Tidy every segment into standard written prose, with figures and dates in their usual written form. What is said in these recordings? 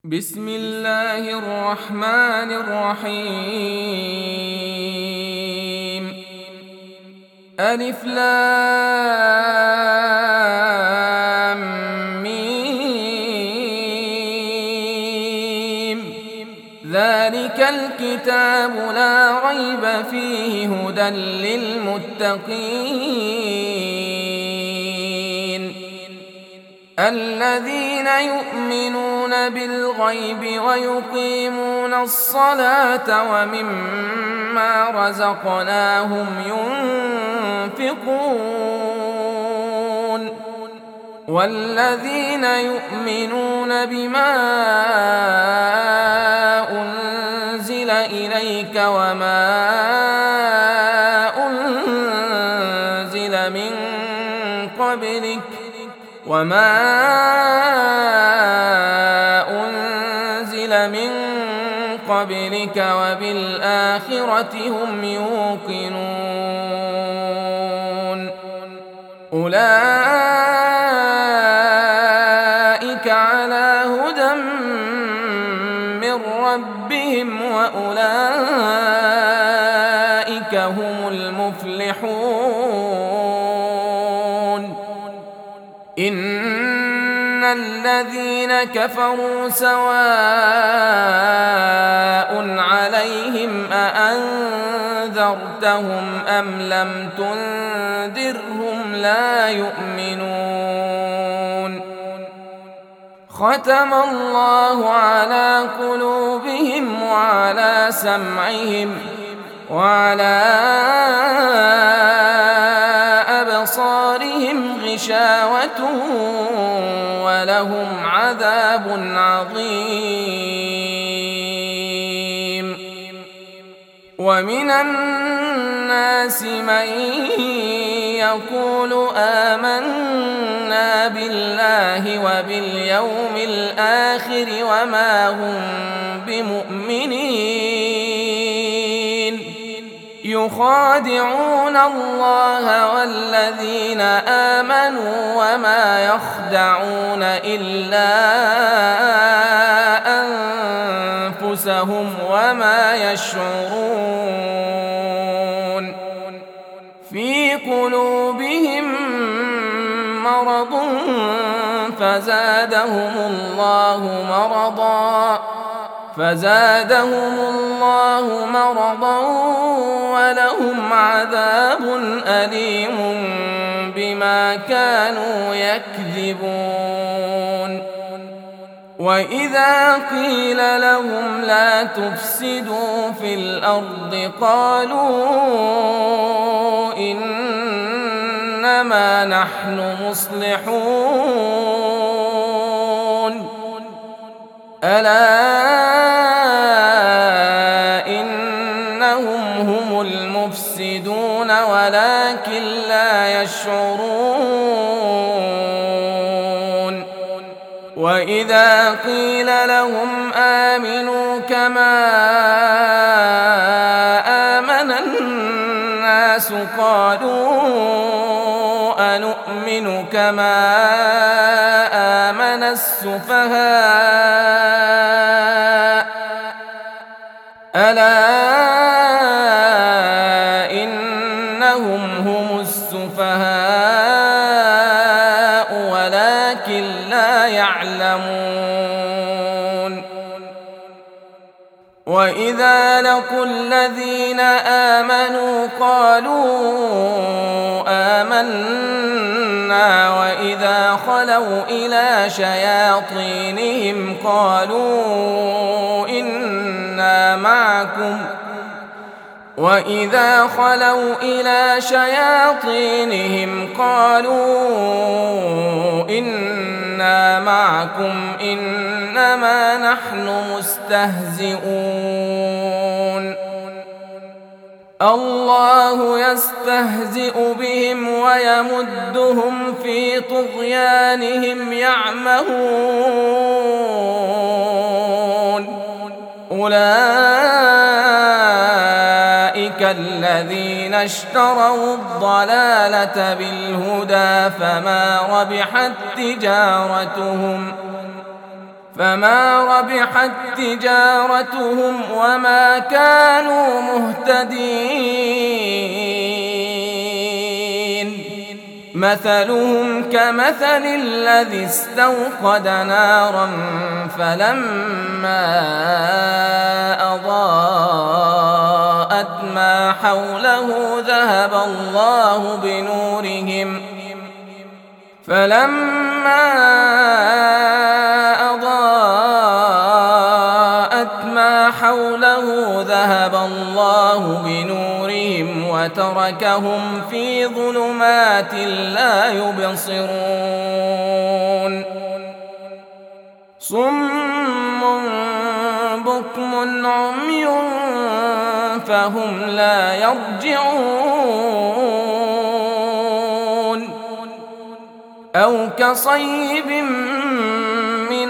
بسم الله الرحمن الرحيم. ألف لام ميم. ذلك الكتاب لا ريب فيه هدى للمتقين الذين يؤمنون بالغيب ويقيمون الصلاة ومما رزقناهم ينفقون والذين يؤمنون بما أنزل إليك وما أنزل من قبلك وبالآخرة هم يوقنون أولئك على هدى من ربهم وأولئك هم المفلحون. إن الذين كفروا سواء عليهم أأنذرتهم أم لم تنذرهم لا يؤمنون. ختم الله على قلوبهم وعلى سمعهم وعلى أبصارهم غشاوة ولهم عذاب عظيم. ومن الناس من يقول آمنا بالله وباليوم الآخر وما هم بمؤمنين يخادعون الله والذين آمنوا وما يخدعون إلا أنفسهم وما يشعرون. في قلوبهم مرض فزادهم الله مرضا ولهم عذاب أليم بما كانوا يكذبون. وإذا قيل لهم لا تفسدوا في الأرض قالوا إنما نحن مصلحون. ألا إنهم هم المفسدون ولكن لا يشعرون. وإذا قيل لهم آمنوا كما آمن الناس قالوا أنؤمن كما آمن السفهاء ألا إنهم هم السفهاء ولكن لا يعلمون. وإذا لقوا الذين آمنوا قالوا آمنا وإذا خلوا إلى شياطينهم قالوا إنا معكم إنما نحن مستهزئون. الله يستهزئ بهم ويمدهم في طغيانهم يعمهون. أولئك الذين اشتروا الضلالة بالهدى فما ربحت تجارتهم فما ربحت تجارتهم وما كانوا مهتدين. مثلهم كمثل الذي استوقد نارا فلما أضاءت ما حوله ذهب الله بنورهم وتركهم في ظلمات لا يبصرون. صم بكم عمي فهم لا يرجعون. أو كصيب من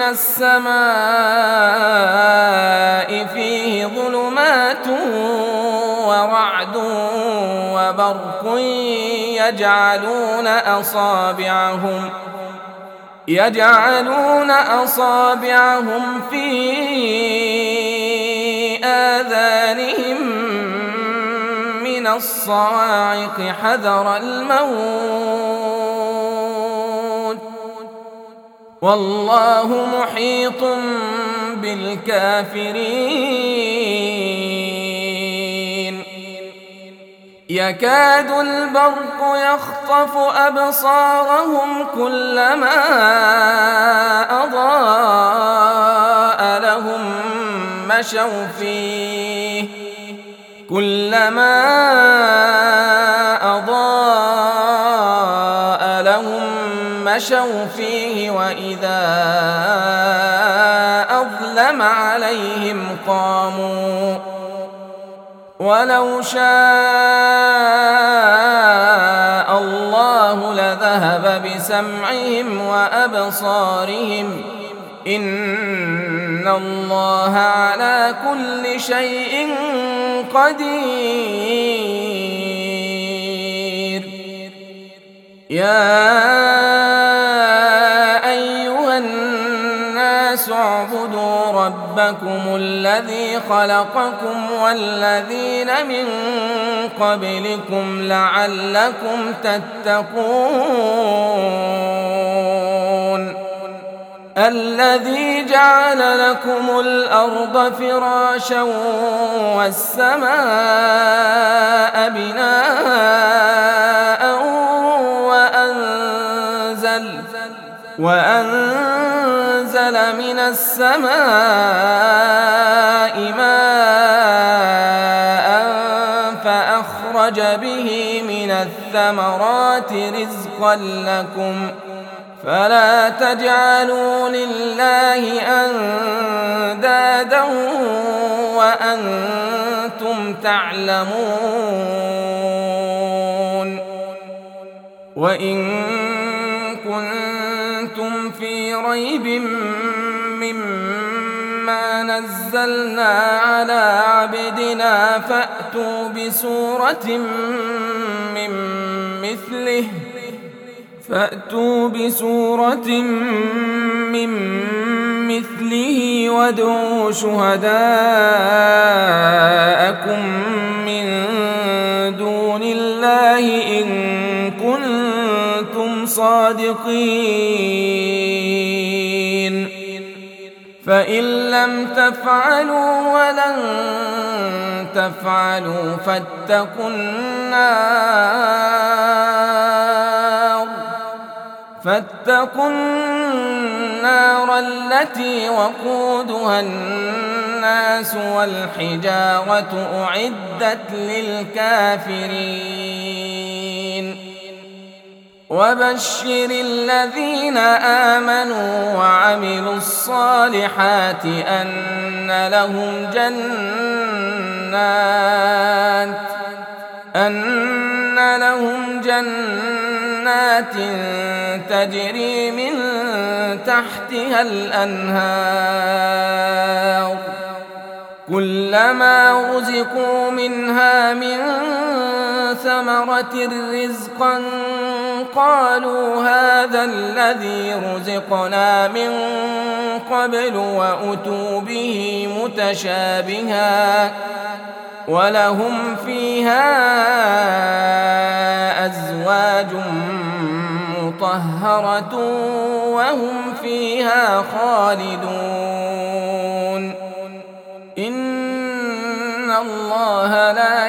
السماء فيه ظلمات ورعد وبرق يجعلون أصابعهم في آذانهم من الصواعق حذر الموت والله محيط بالكافرين. يكاد البرق يخطف أبصارهم كلما أضاء لهم مشوا فيه وإذا أظلم عليهم قاموا. ولو شاء الله لذهب بسمعهم وأبصارهم إن الله على كل شيء قدير. يا أيها الناس اعبدوا ربكم الذي خلقكم والذين من قبلكم لعلكم تتقون. الذي جعل لكم الأرض فراشا والسماء بناء وأنزل من السماء ماء فأخرج به من الثمرات رزقا لكم فلا تجعلوا لله أندادا وأنتم تعلمون. وإن كنتم في ريب مما نزلنا على عبدنا فأتوا بسورة من مثله وادعوا شهداءكم من دون الله إن كنتم صادقين. فإن لم تفعلوا ولن تفعلوا فاتقوا النار التي وقودها الناس والحجارة أعدت للكافرين. وبشر الذين آمنوا وعملوا الصالحات أن لهم جنات تجري من تحتها الأنهار كلما رزقوا منها من ثمرة رزقا قالوا هذا الذي رزقنا من قبل وأتوا به متشابها ولهم فيها أزواج مطهرة وهم فيها خالدون إن الله لا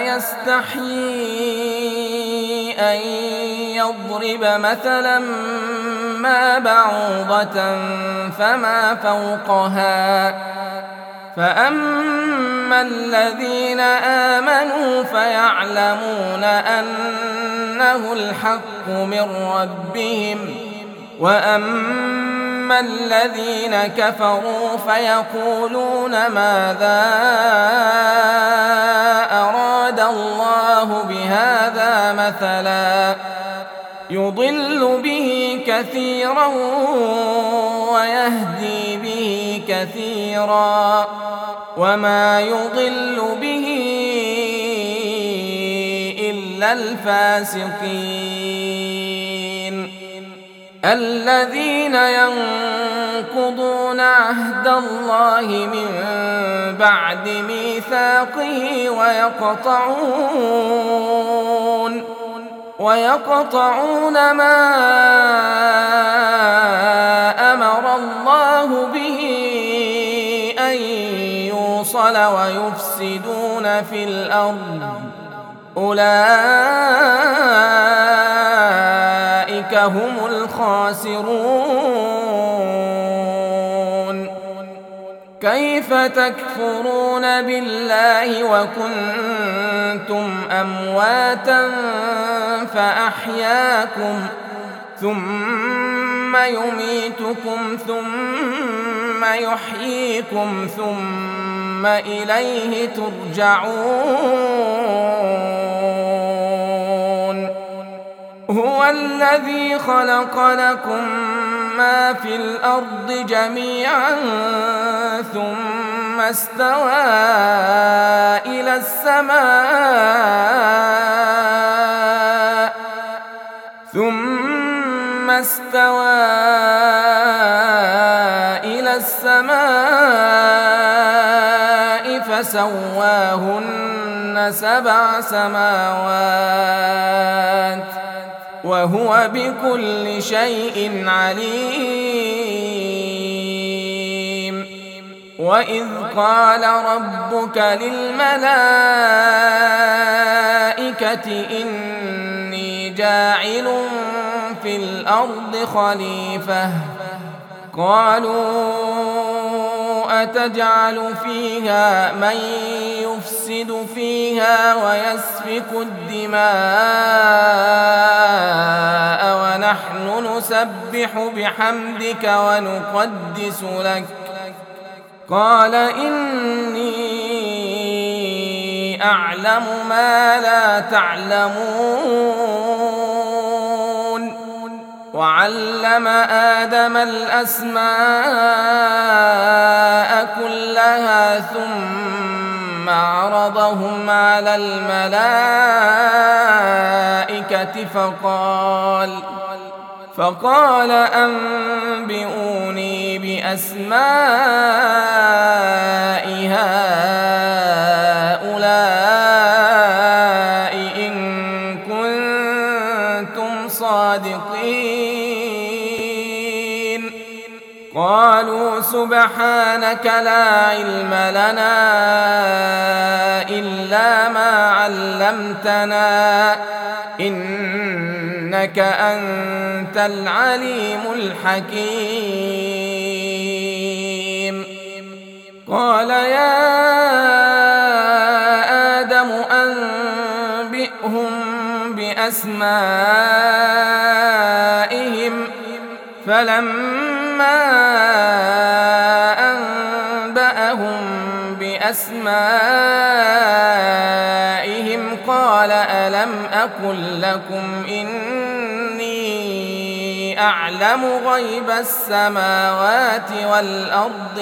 يستحيي أن يضرب مثلا ما بعوضة فما فوقها فأما الذين آمنوا فيعلمون أنه الحق من ربهم وأما الذين كفروا فيقولون ماذا أراد الله بهذا مثلا يضل به كثيرا ويهدي به كثيرا وما يضل به إلا الفاسقين الذين ينقضون عهد الله من بعد ميثاقه ويقطعون ما أمر الله به أن يوصل ويفسدون في الأرض أولئك هم الخاسرون كيف تكفرون بالله وكنتم أمواتا فأحياكم ثم يميتكم ثم يحييكم ثم إليه ترجعون هو الذي خلق لكم ما في الأرض جميعا ثم استوى إلى السماء فسواهن 7 سماوات وهو بكل شيء عليم وإذ قال ربك للملائكة إني جاعل في الأرض خليفة قالوا أتجعل فيها من يفسد فيها ويسفك الدماء ونحن نسبح بحمدك ونقدس لك قال إني أعلم ما لا تعلمون وعلم آدم الأسماء كلها ثم عرضهم على الملائكة فقال أنبئوني بأسماء هؤلاء إن كنتم صادقين قالوا سبحانك لا علم لنا إلا ما علمتنا إنك أنت العليم الحكيم قال يا آدم أنبئهم بأسمائهم فلما أنبأهم بأسمائهم قال ألم أقل لكم إني أعلم غيب السماوات والأرض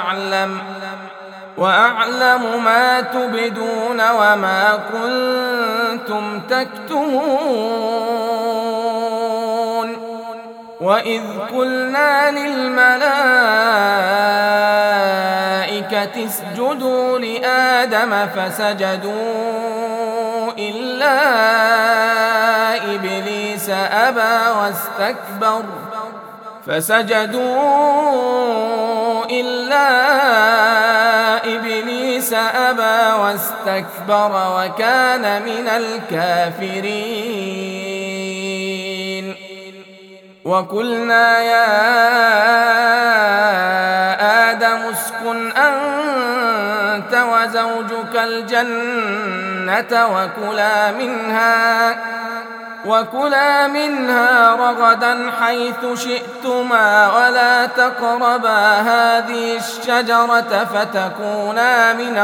وأعلم ما تبدون وما كنتم تكتمون وإذ قلنا للملائكة اسجدوا لآدم فسجدوا إلا إبليس أبى واستكبر وكان من الكافرين. وقلنا يا آدم اسكن أنت وزوجك الجنة وكلا منها رغدا حيث شئتما ولا تقربا هذه الشجرة فتكونا من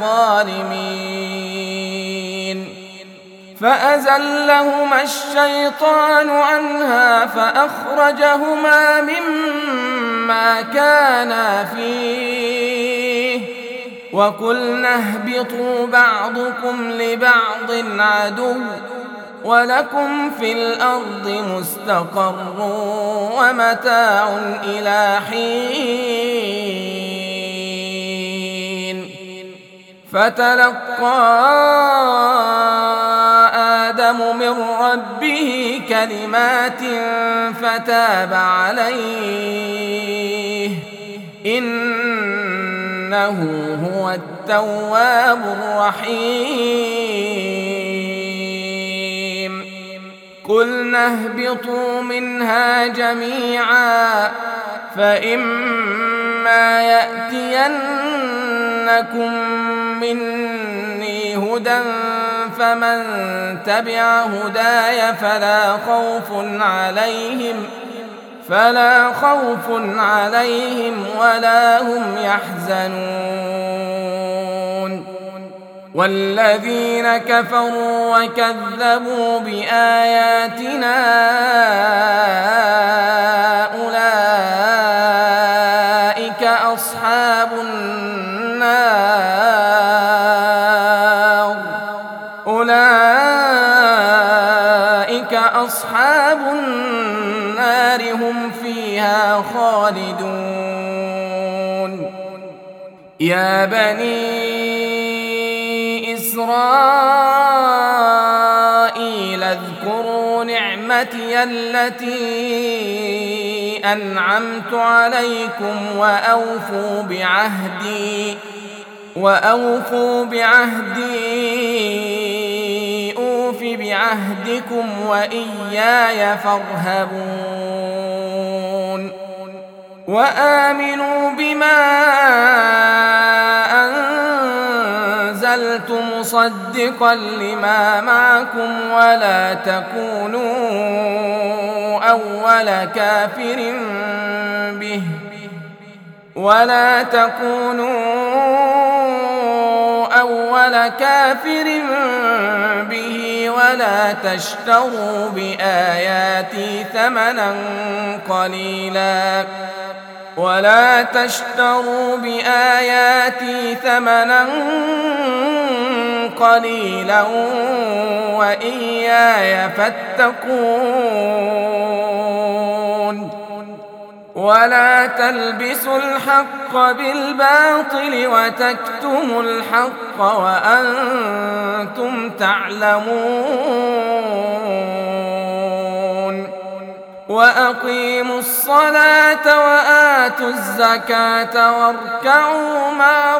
الظالمين. فأزلهما الشيطان عنها فأخرجهما مما كانا فيه وقلنا اهبطوا بعضكم لبعض عدو ولكم في الأرض مستقر ومتاع إلى حين. فتلقى آدم من ربه كلمات فتاب عليه إنه هو التواب الرحيم. قلنا اهبطوا منها جميعا فإما يأتينكم مني هدى فمن تبع هداي فلا خوف عليهم ولا هم يحزنون. والذين كفروا وكذبوا بآياتنا أولئك أصحاب النار هم فيها خالدون. يا بني إسرائيل اذكروا نعمتي التي أنعمت عليكم وأوفوا بعهدي أوف بعهدكم وإياي فارهبون. وآمنوا بما أنزلت مصدقا لما معكم ولا تكونوا أول كافر به ولا تشتروا بآياتي ثمنا قليلا وإياي فاتقون. ولا تلبسوا الحق بالباطل وتكتموا الحق وأنتم تعلمون. وأقيموا الصلاة وآتوا الزكاة واركعوا مع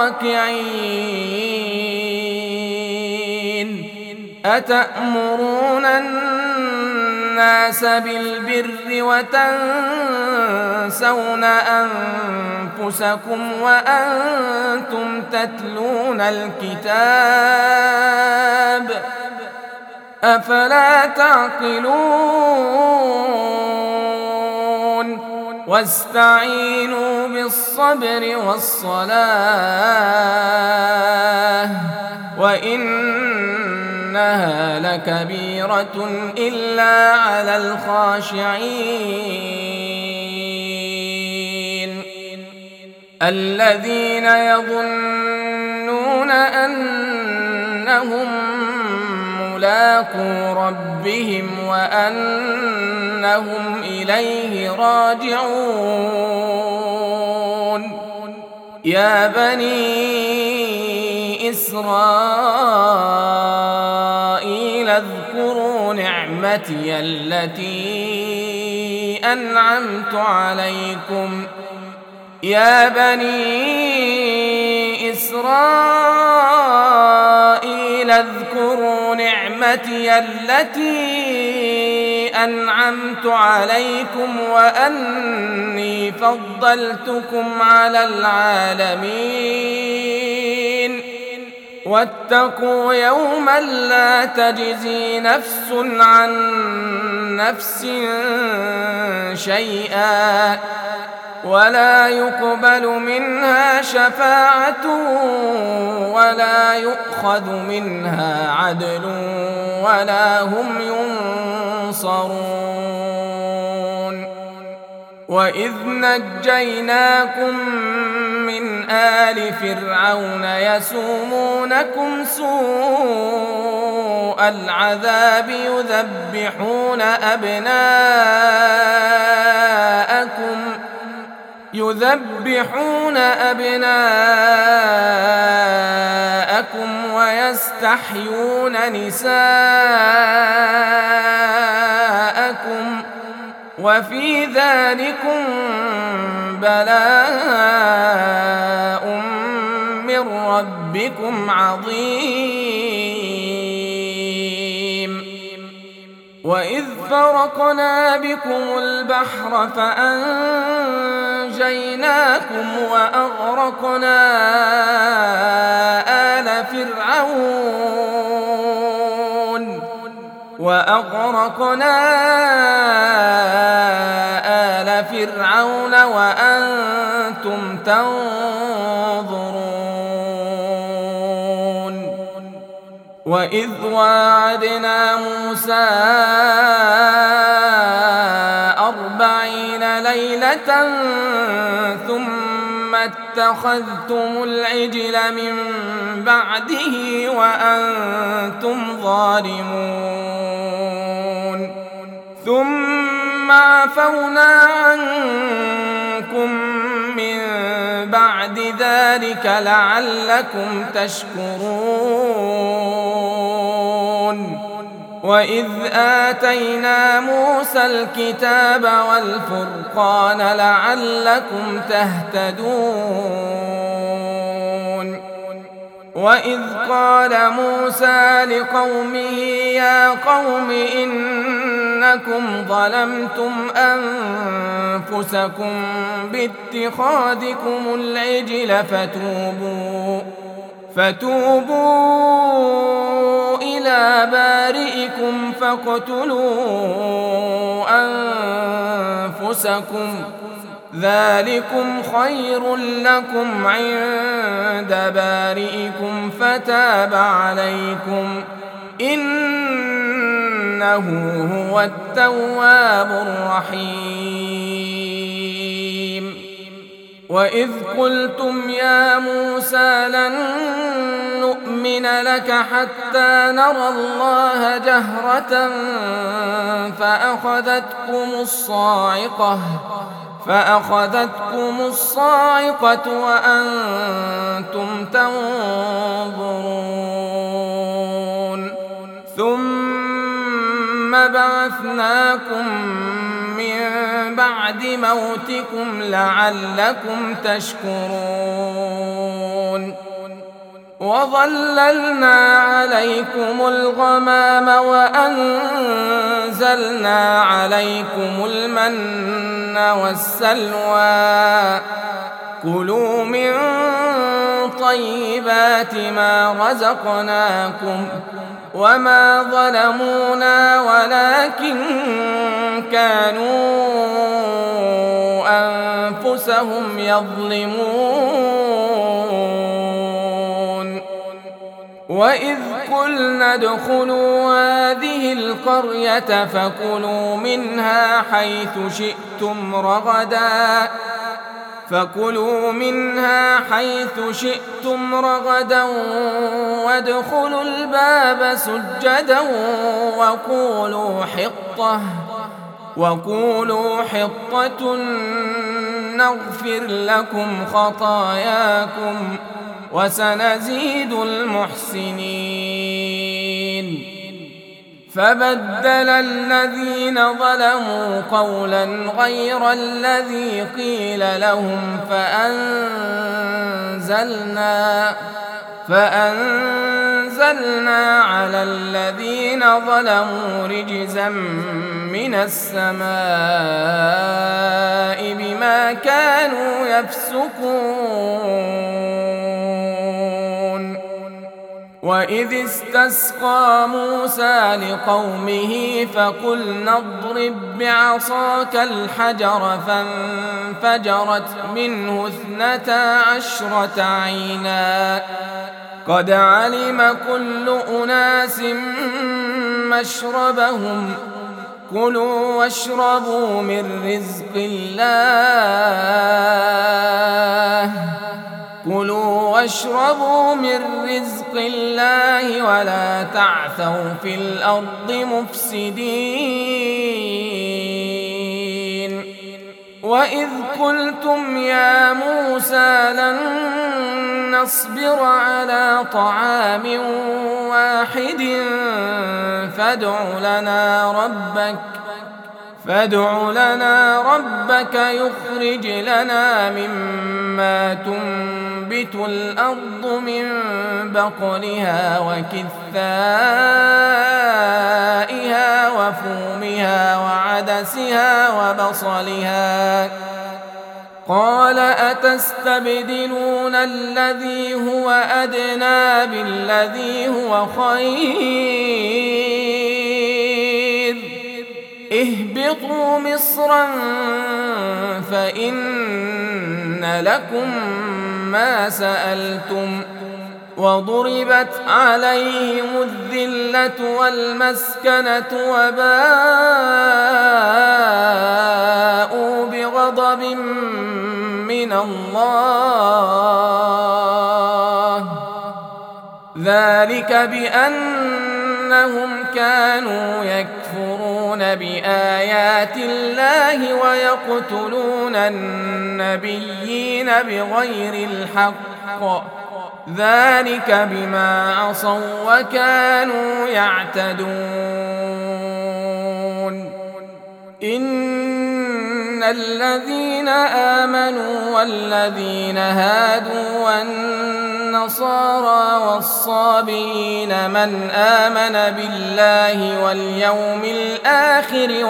الراكعين. أتأمرون الناس بالبر وتنسون أنفسكم وأنتم تتلون الكتاب أفلا تعقلون. واستعينوا بالصبر والصلاة وإنها لكبيرة إلا على الخاشعين الذين يظنون أنهم ملاقو ملاقو ربهم وأنهم إليه راجعون. يا بني إسرائيل اذكروا نعمتي التي أنعمت عليكم يا بني إسرائيل اذكروا نعمتي التي أنعمت عليكم وأني فضلتكم على العالمين. واتقوا يوما لا تجزي نفس عن نفس شيئا ولا يقبل منها شفاعة ولا يؤخذ منها عدل ولا هم ينصرون. وإذ نجيناكم من آل فرعون يسومونكم سوء العذاب يذبحون أبناءكم ويستحيون نساءكم وفي ذلكم بلاء من ربكم عظيم. وإذ فرقنا بكم البحر فأنجيناكم وأغرقنا آل فرعون وأنتم تنظرون. وإذ واعدنا موسى 40 ليلة ثم اتخذتم العجل من بعده وأنتم ظالمون ثم عفونا عنكم من بعد ذلك لعلكم تشكرون. وإذ آتينا موسى الكتاب والفرقان لعلكم تهتدون. وإذ قال موسى لقومه يا قوم إنكم ظلمتم أنفسكم باتخاذكم العجل فتوبوا إلى بارئكم فاقتلوا أنفسكم ذلكم خير لكم عند بارئكم فتاب عليكم إنه هو التواب الرحيم. وإذ قلتم يا موسى لن نؤمن لك حتى نرى الله جهرة فأخذتكم الصاعقة وأنتم تنظرون ثم بعثناكم من بعد موتكم لعلكم تشكرون. وظللنا عليكم الغمام وأنزلنا عليكم المن والسلوى كلوا من طيبات ما رزقناكم وما ظلمونا ولكن كانوا أنفسهم يظلمون. وإذ قلنا ادخلوا هذه القرية فكلوا منها حيث شئتم رغدا فكلوا منها حيث شئتم رغدا وادخلوا الباب سجدا وقولوا حطة نغفر لكم خطاياكم وسنزيد المحسنين. فبدل الذين ظلموا قولا غير الذي قيل لهم فأنزلنا على الذين ظلموا رجزا من السماء بما كانوا يفسقون. وإذ استسقى موسى لقومه فقلنا اضرب بعصاك الحجر فانفجرت منه 12 عينا قد علم كل أناس مشربهم كلوا واشربوا من رزق الله ولا تعثوا في الأرض مفسدين. وإذ قلتم يا موسى لن نصبر على طعام واحد فادع لنا ربك يخرج لنا مما تنبت الأرض من بقلها وكثائها وفومها وعدسها وبصلها قال أتستبدلون الذي هو أدنى بالذي هو خير اهبطوا مصرا فإن لكم ما سألتم وضربت عليهم الذلة والمسكنة وباءوا بغضب من الله ذلك بأنهم كانوا يكفرون بآيات الله ويقتلون النبيين بغير الحق ذلك بما عصوا وكانوا يعتدون. إن الذين آمنوا والذين هادوا والنصارى والصابئين من آمن بالله واليوم الآخر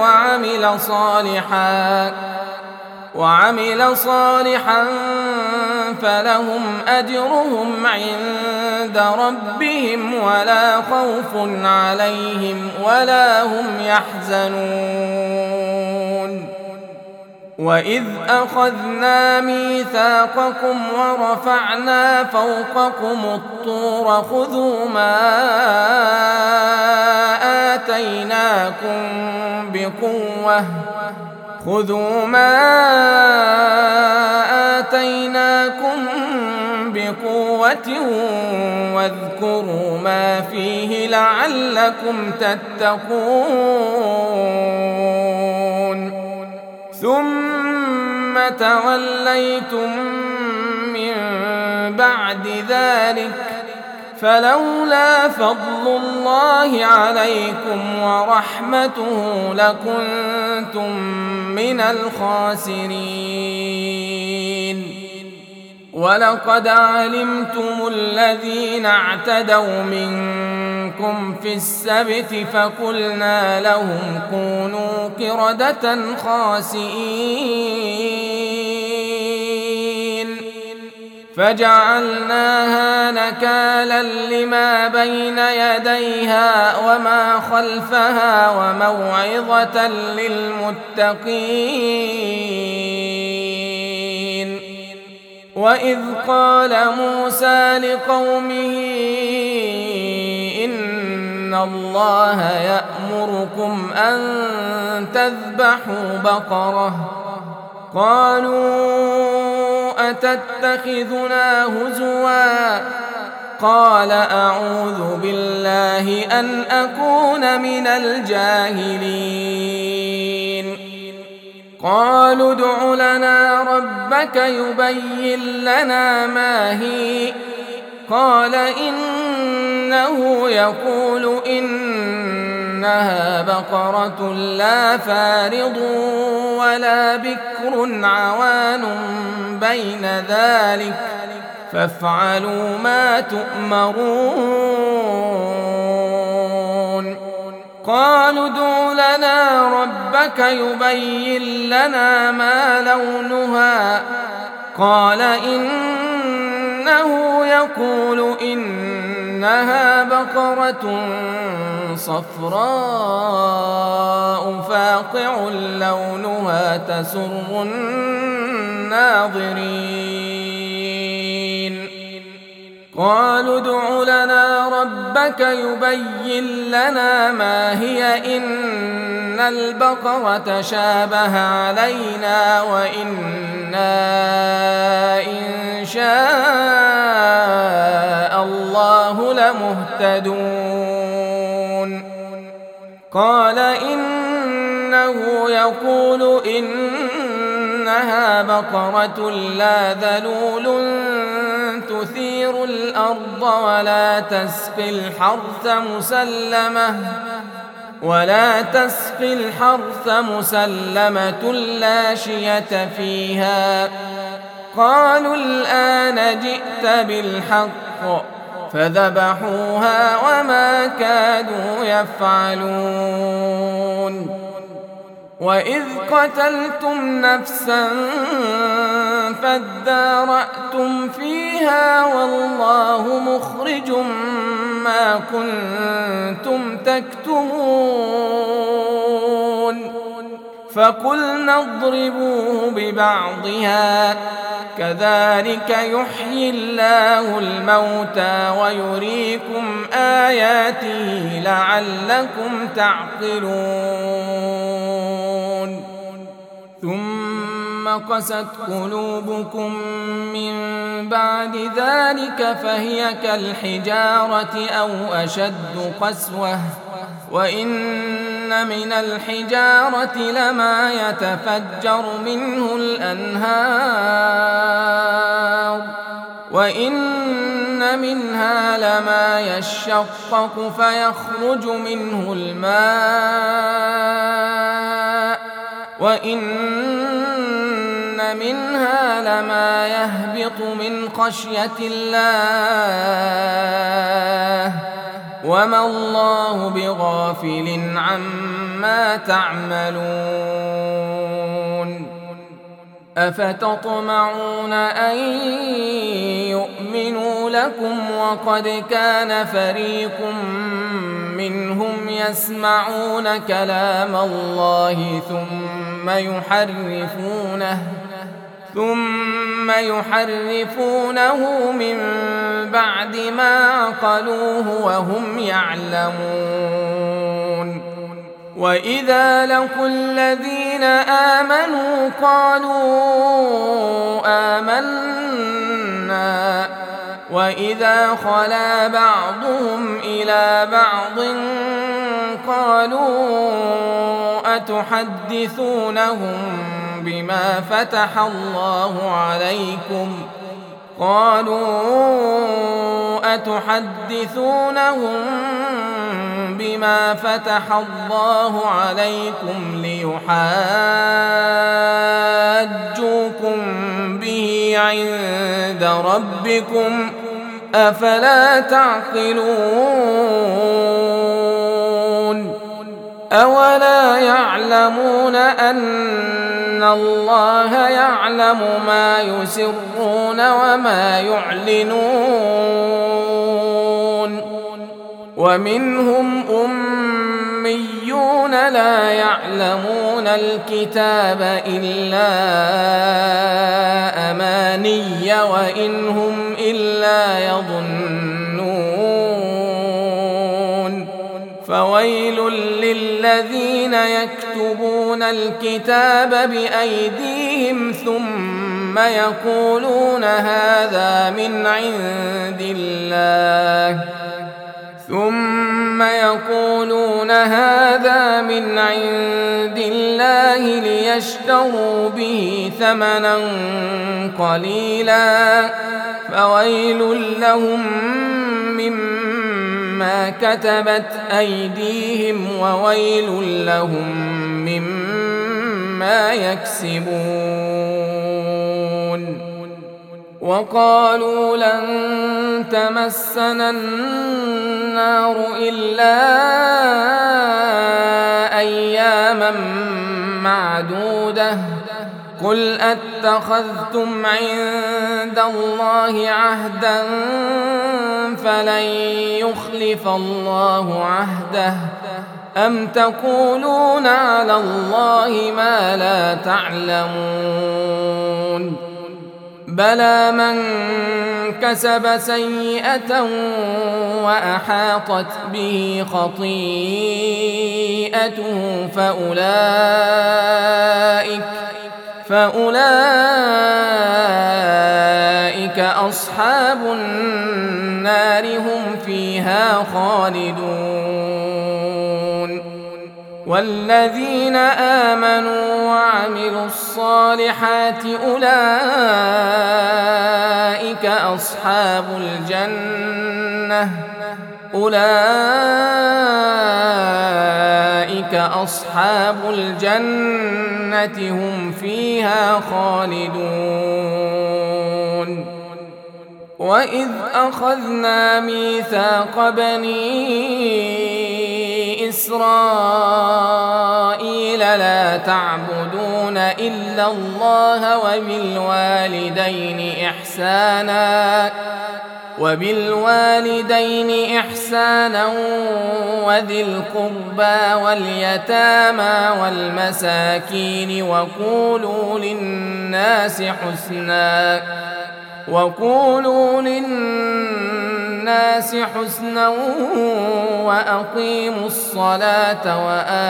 وعمل صالحا فلهم أجرهم عند ربهم ولا خوف عليهم ولا هم يحزنون. وإذ أخذنا ميثاقكم ورفعنا فوقكم الطور خذوا ما آتيناكم بقوة واذكروا ما فيه لعلكم تتقون. ثم توليتم من بعد ذلك فلولا فضل الله عليكم ورحمته لكنتم من الخاسرين. ولقد علمتم الذين اعتدوا منكم في السبت فقلنا لهم كونوا قردة خاسئين فجعلناها نكالا لما بين يديها وما خلفها وموعظة للمتقين. وإذ قال موسى لقومه إن الله يأمركم أن تذبحوا بقرة قالوا أتتخذنا هزوا قال أعوذ بالله أن أكون من الجاهلين قالوا ادع لنا ربك يبين لنا ما هي قال إنه يقول إنها بقرة لا فارض ولا بكر عوان بين ذلك فافعلوا ما تؤمرون قالوا ادع لنا ربك يبين لنا ما لونها قال إنه يقول إنها بقرة صفراء فاقع لونها تسر الناظرين قالوا ادع لنا ربك يبين لنا ما هي إن البقرة شابه علينا وإنا إن شاء الله لمهتدون قال إنه يقول إنها بقرة لا ذلول تثير الأرض ولا تسقي الحرث مسلمة لا شية فيها قالوا الآن جئت بالحق فذبحوها وما كادوا يفعلون وإذ قتلتم نفسا فادارأتم فيها والله مخرج ما كنتم تكتمون فقلنا اضربوه ببعضها كذلك يحيي الله الموتى ويريكم آياته لعلكم تعقلون ثم قست قلوبكم من بعد ذلك فهي كالحجارة أو أشد قسوة وإن من الحجارة لما يتفجر منه الأنهار وإن منها لما يشقق فيخرج منه الماء وإن منها لما يهبط من خشية الله وما الله بغافل عما تعملون أفتطمعون أن يؤمنوا لكم وقد كان فريق منهم يسمعون كلام الله ثم يحرفونه من بعد ما عقلوه وهم يعلمون وإذا لقوا الذين آمنوا قالوا آمنا وإذا خلا بعضهم إلى بعض قالوا أتحدثونهم بما فتح الله عليكم ليحاجوكم به عند ربكم أفلا تعقلون أولا يعلمون أن الله يعلم ما يسرون وما يعلنون ومنهم أميون لا يعلمون الكتاب إلا أماني وإن هم إلا يظنون فويل للذين يكتبون الكتاب بأيديهم ثم يقولون هذا من عند الله ليشتروا به ثمنا قليلا فويل لهم مما كتبت أيديهم وويل لهم مما يكسبون. وقالوا لن تمسنا النار إلا أياما معدودة قل أتخذتم عند الله عهدا فلن يخلف الله عهده أم تقولون على الله ما لا تعلمون. بلى من كسب سيئة وأحاطت به خطيئته فأولئك أصحاب النار هم فيها خالدون. والذين آمنوا وعملوا الصالحات أولئك أصحاب الجنة هم فيها خالدون. وإذ أخذنا ميثاق بني إسرائيل لا تعبدون إلا الله وبالوالدين إحسانا وذي القربى واليتامى والمساكين وقولوا للناس حسنا وأقيموا الصلاة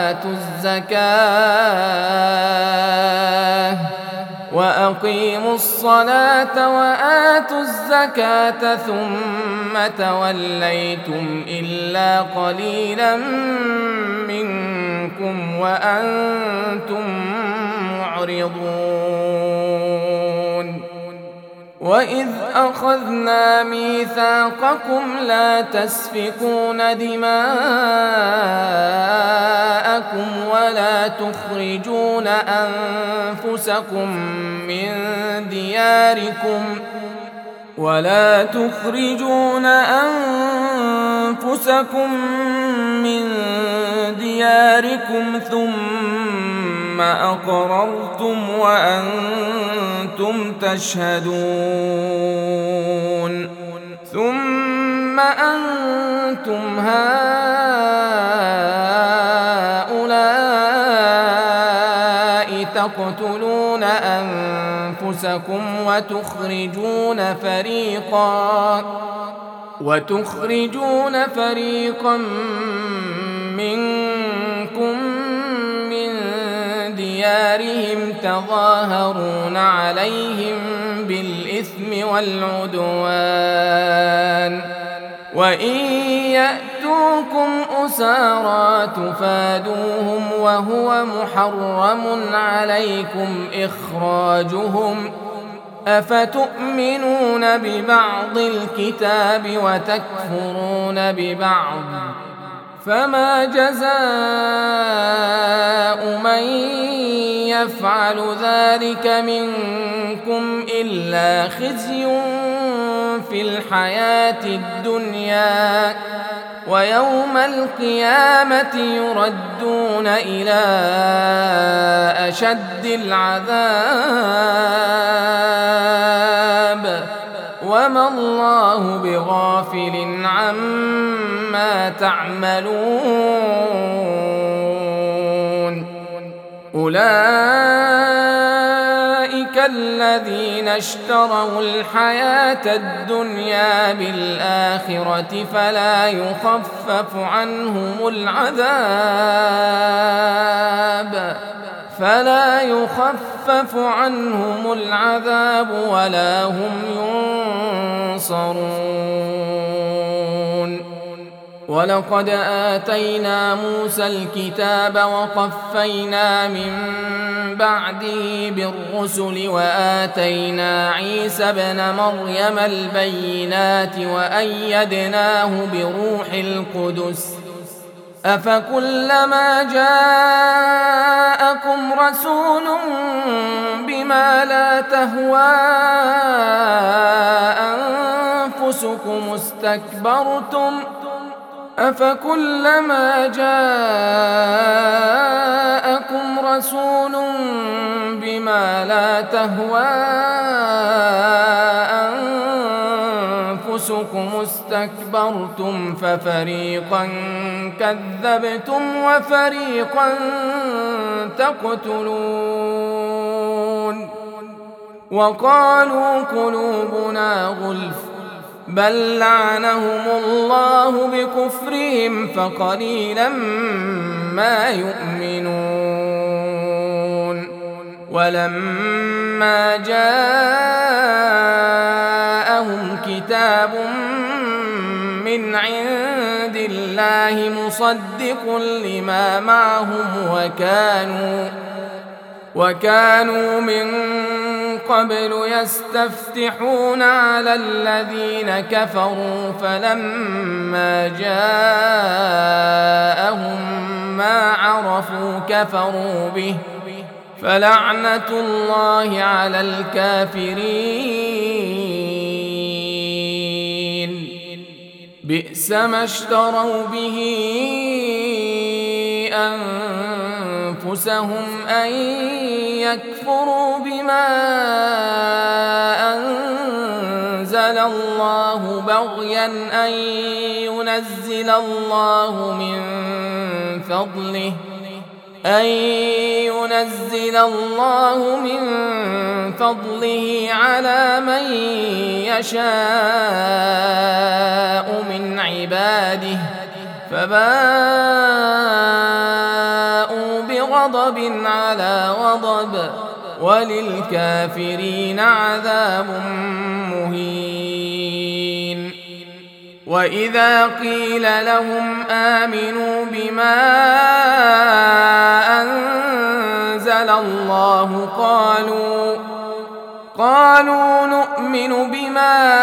وآتوا الزكاة ثم توليتم إلا قليلا منكم وأنتم معرضون. وإذ أخذنا ميثاقكم لا تسفكون دماءكم ولا تخرجون أنفسكم من دياركم ثم أقررتم وأنتم تشهدون. ثم أنتم هؤلاء تقتلون أنفسكم وتخرجون فريقا منكم من ديارهم تظاهرون عليهم بالإثم والعدوان وإن يأتوكم أسارى تفادوهم وهو محرم عليكم إخراجهم أفتؤمنون ببعض الكتاب وتكفرون ببعض فما جزاء من يفعل ذلك منكم إلا خزي في الحياة الدنيا ويوم القيامة يردون إلى أشد العذاب وما الله بغافل عما تعملون. أولئك الذين اشتروا الحياة الدنيا بالآخرة فلا يخفف عنهم العذاب ولا هم ينصرون. ولقد آتينا موسى الكتاب وقفينا من بعده بالرسل وآتينا عيسى ابن مريم البينات وأيدناه بروح القدس أفكلما جاءكم رسول بما لا تهوى أنفسكم استكبرتم ففريقا كذبتم وفريقا تقتلون. وقالوا قلوبنا غلف بل لعنهم الله بكفرهم فقليلا ما يؤمنون. ولما جاءهم كتاب من عند الله مصدق لما معهم وكانوا من قبل يستفتحون على الذين كفروا فلما جاءهم ما عرفوا كفروا به فلعنة الله على الكافرين. بئس ما اشتروا به أنفسهم أن يكفروا بما أنزل الله بغيا أن ينزل الله من فضله على من يشاء من عباده فباءوا بغضب على غضب وللكافرين عذاب مهين. وإذا قيل لهم آمنوا بما أنزل الله قالوا نؤمن بما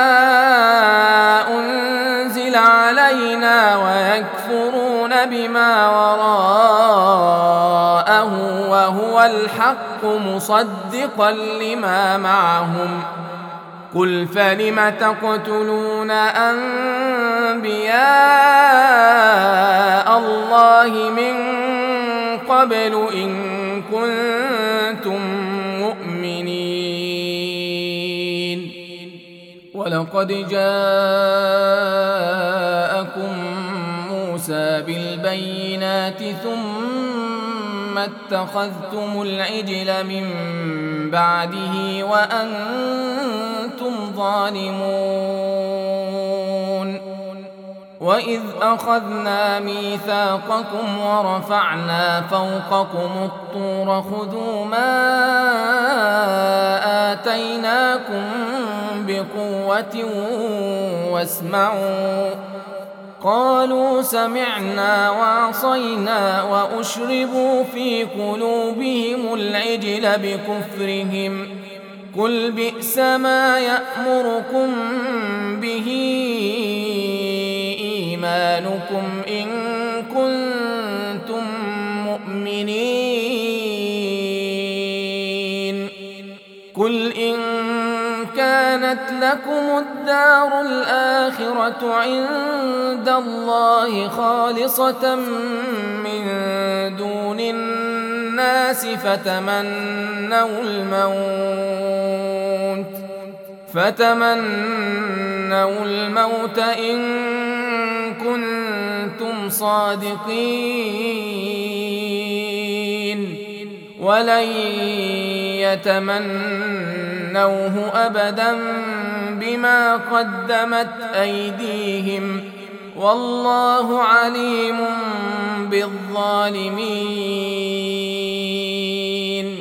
أنزل علينا ويكفرون بما وراءه وهو الحق مصدقا لما معهم. قل فلم تقتلون أنبياء الله من قبل إن كنتم مؤمنين. ولقد جاءكم موسى بالبينات ثم اتخذتم العجل من بعده وأنتم ظالمون. وإذ أخذنا ميثاقكم ورفعنا فوقكم الطور خذوا ما آتيناكم بقوة واسمعوا قالوا سمعنا وعصينا وأشربوا في قلوبهم العجل بكفرهم. قل بئس ما يأمركم به إيمانكم إن كنتم مؤمنين. قل إن كانت لكم الدار الآخرة عند الله خالصة من دون الناس فتمنوا الموت إن كنتم صادقين ولن يتمنوه أبدا بما قدمت أيديهم والله عليم بالظالمين.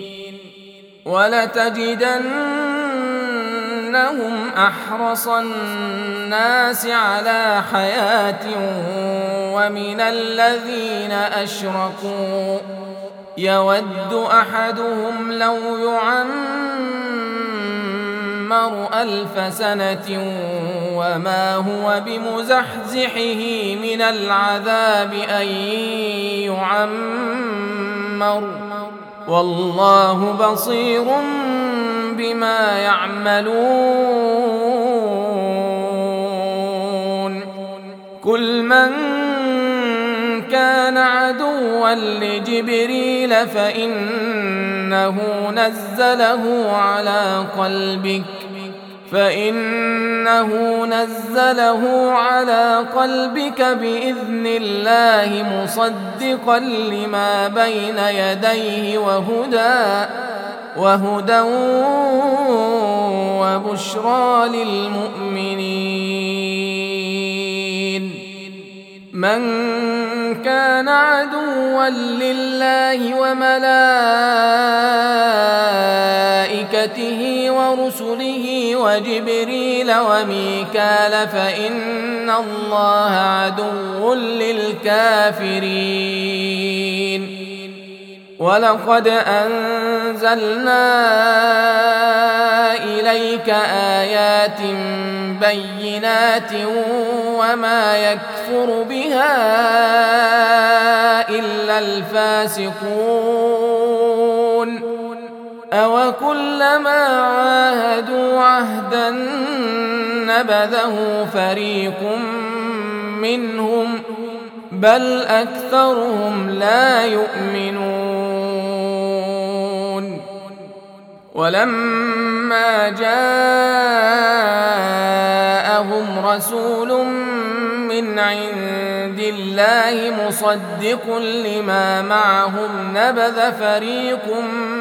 ولتجدنهم أحرص الناس على حياة ومن الذين أشركوا يود أحدهم لو يعمر 1000 سنة وما هو بمزحزحه من العذاب أن يعمر والله بصير بما يعملون. كل من كان عدوا لجبريل فإنه نزله على قلبك بإذن الله مصدقا لما بين يديه وهدى وبشرى للمؤمنين. من كان عدوا لله وملائكته ورسله وجبريل وميكال فإن الله عدو للكافرين. ولقد أنزلنا إليك آيات بينات وما يكفر بها إلا الفاسقون. أوكلما عاهدوا عهدا نبذه فريق منهم بل أكثرهم لا يؤمنون. ولما جاءهم رسول من عند الله مصدق لما معهم نبذ فريق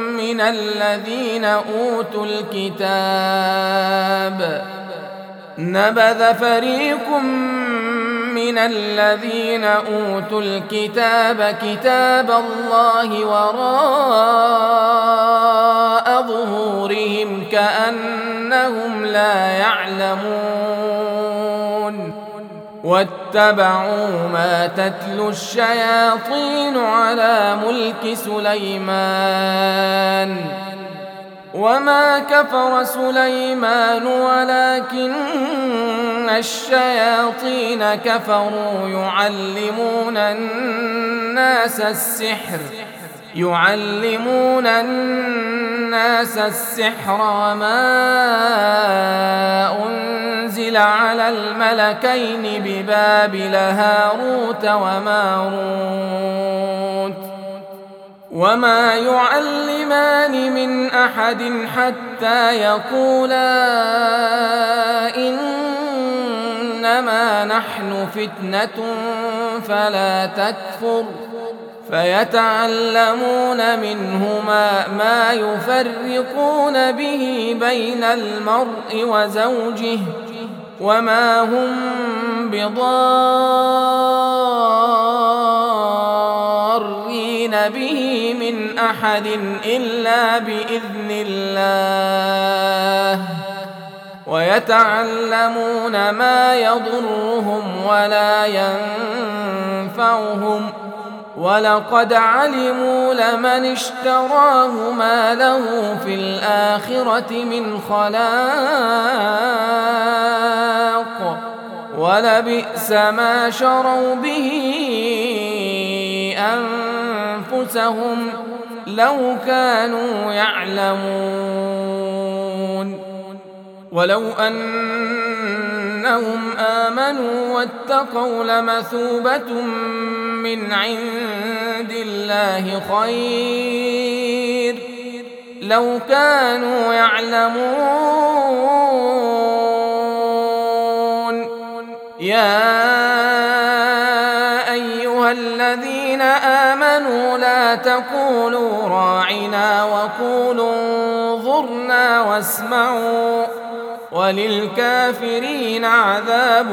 من الذين أوتوا الكتاب كتاب الله وراء ظهورهم كأنهم لا يعلمون واتبعوا ما تتلو الشياطين على ملك سليمان وما كفر سليمان ولكن الشياطين كفروا يعلمون الناس السحر وما أنزل على الملكين ببابل هاروت وماروت وما يعلمان من أحد حتى يقولا إنما نحن فتنة فلا تكفر فيتعلمون منهما ما يفرقون به بين المرء وزوجه وما هم بضارين به من أحد إلا بإذن الله ويتعلمون ما يضرهم ولا ينفعهم ولقد علموا لمن اشتراه ما له في الآخرة من خلاق ولبئس ما شروا به أنفسهم لو كانوا يعلمون. ولو أنهم آمنوا واتقوا لمثوبة من عند الله خير لو كانوا يعلمون. يا أيها الذين آمنوا لا تقولوا راعنا وقولوا انظرنا واسمعوا وللكافرين عذاب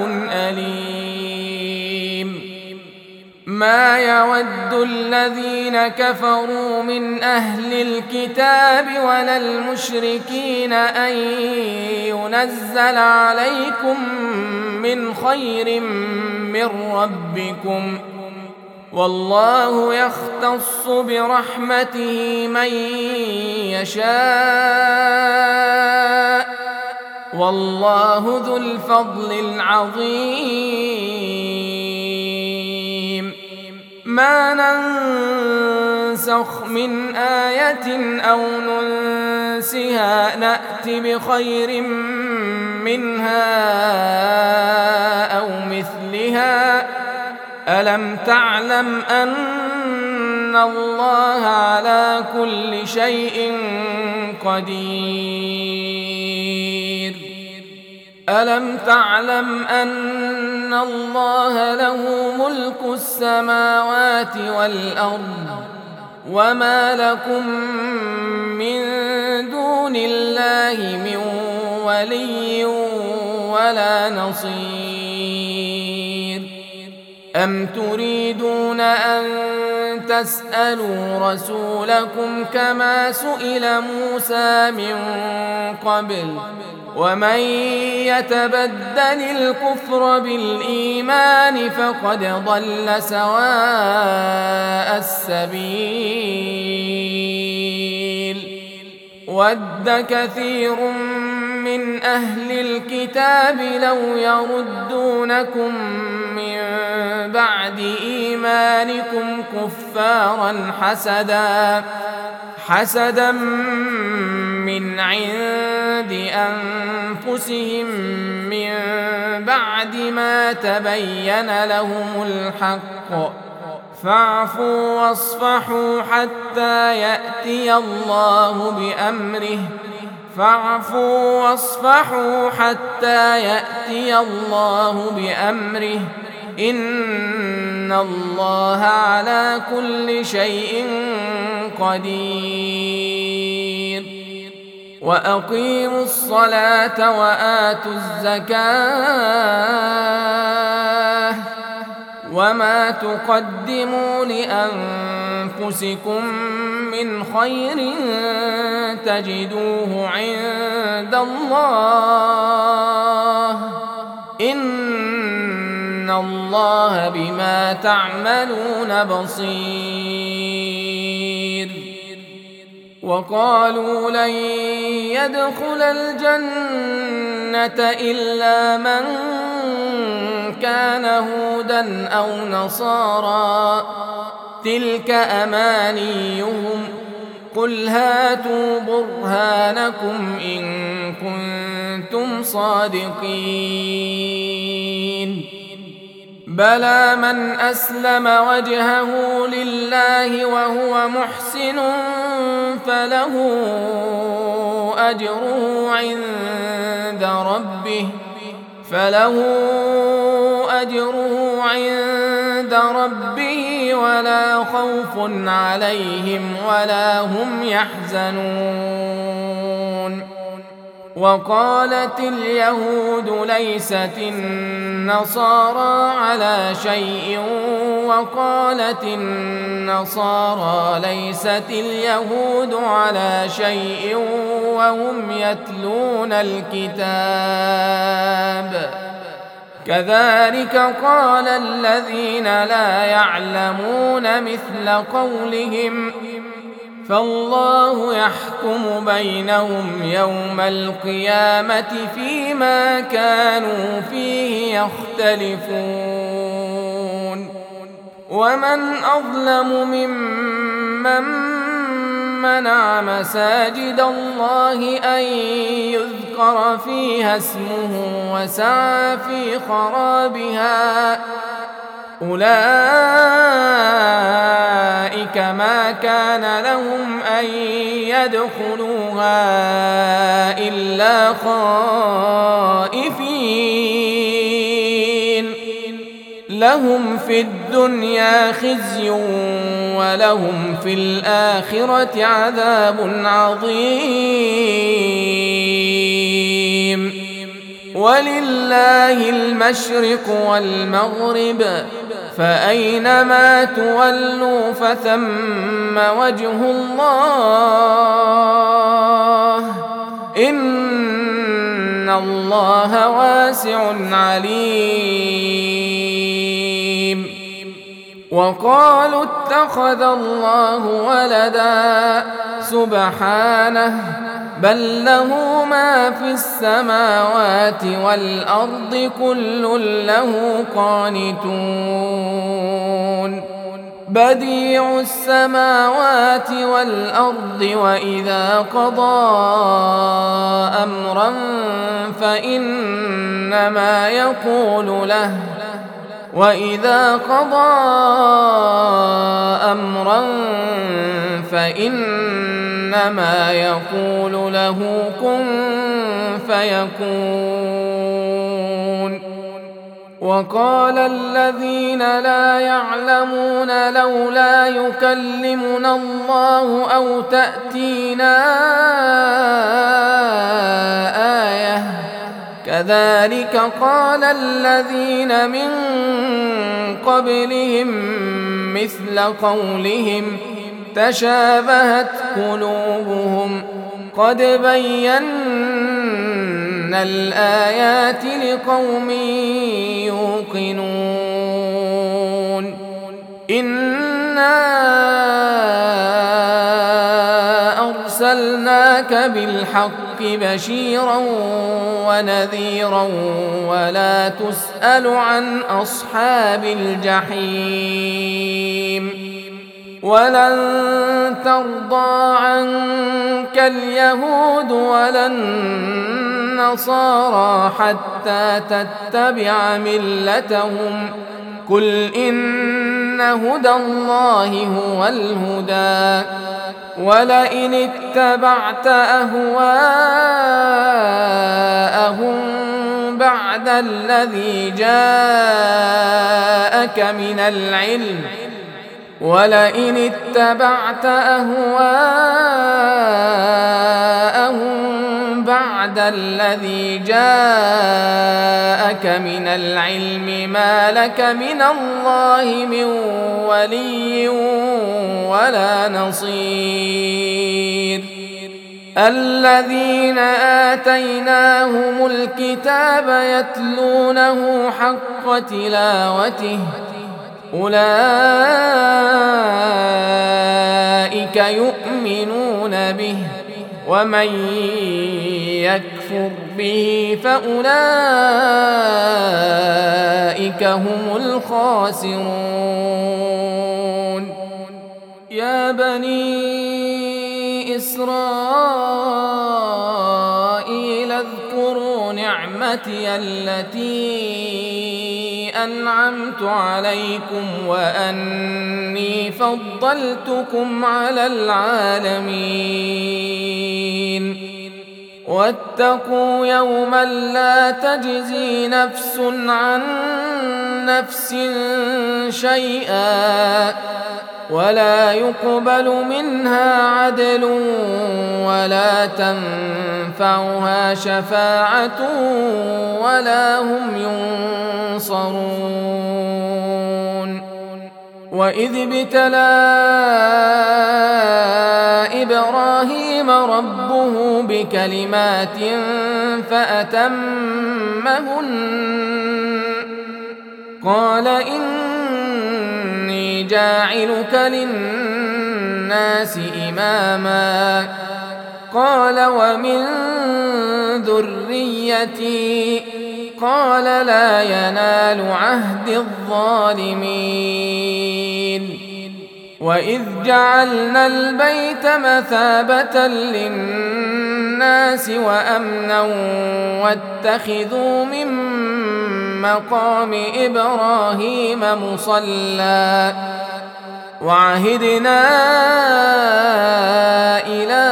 أليم. ما يود الذين كفروا من أهل الكتاب ولا المشركين أن ينزل عليكم من خير من ربكم، والله يختص برحمته من يشاء، والله ذو الفضل العظيم. ما ننسخ من آية أو ننسها نأت بخير منها أو مثلها. ألم تعلم أن الله على كل شيء قدير؟ ألم تعلم أن الله له ملك السماوات والأرض وما لكم من دون الله من ولي ولا نصير؟ أم تريدون أن تسألوا رسولكم كما سئل موسى من قبل؟ ومن يتبدل الكفر بالإيمان فقد ضل سواء السبيل. ود كثير من أهل الكتاب لو يردونكم من بعد إيمانكم كفارا حسدا من عند أنفسهم من بعد ما تبين لهم الحق، فاعفوا واصفحوا حتى يأتي الله بأمره إن الله على كل شيء قدير. وأقيموا الصلاة وآتوا الزكاة وما تقدموا لأنفسكم من خير تجدوه عند الله إن الله بما تعملون بصير. وقالوا لن يدخل الجنة إلا من كان هودا أو نصارى تلك أمانيهم قل هاتوا برهانكم إن كنتم صادقين. بلى من أسلم وجهه لله وهو محسن فله أجره عند ربه ولا خوف عليهم ولا هم يحزنون. وقالت اليهود ليست النصارى على شيء وقالت النصارى ليست اليهود على شيء وهم يتلون الكتاب كذلك قال الذين لا يعلمون مثل قولهم فالله يحكم بينهم يوم القيامة فيما كانوا فيه يختلفون. ومن أظلم ممن منع مساجد الله أن يذكر فيها اسمه وسعى في خرابها أولئك ما كان لهم أن يدخلوها إلا خائفين لهم في الدنيا خزي ولهم في الآخرة عذاب عظيم. ولله المشرق والمغرب فأينما تولوا فثم وجه الله إن الله واسع عليم. وقالوا اتخذ الله ولدا سبحانه بل له ما في السماوات والأرض كل له قانتون بديع السماوات والأرض وإذا قضى أمرا فإنما يقول له كن فيكون. وقال الذين لا يعلمون لولا يكلمنا الله أو تأتينا آية كذلك قال الذين من قبلهم مثل قولهم تشابهت قلوبهم قد بينا الآيات لقوم يوقنون. إنا أرسلناك بالحق بشيرا ونذيرا ولا تسأل عن أصحاب الجحيم. ولن ترضى عنك اليهود ولا النصارى حتى تتبع ملتهم قل إن هدى الله هو الهدى ولئن اتبعت أهواءهم بعد الذي جاءك من العلم ما لك من الله من ولي ولا نصير. الذين آتيناهم الكتاب يتلونه حق تلاوته أولئك يؤمنون به ومن يكفر به فأولئك هم الخاسرون. يا بني إسرائيل اذكروا نعمتي التي أنعمت عليكم وأني فضلتكم على العالمين. واتقوا يوما لا تجزي نفس عن نفس شيئا ولا يقبل منها عدل ولا تنفعها شفاعة ولا هم ينصرون. وإذ ابتلى إبراهيم ربه بكلمات فأتمهن قال إني جاعلك للناس إماما قال ومن ذريتي قال لا ينال عهد الظالمين. وإذ جعلنا البيت مثابة للناس وأمنا واتخذوا من مقام إبراهيم مصلى وعهدنا إلى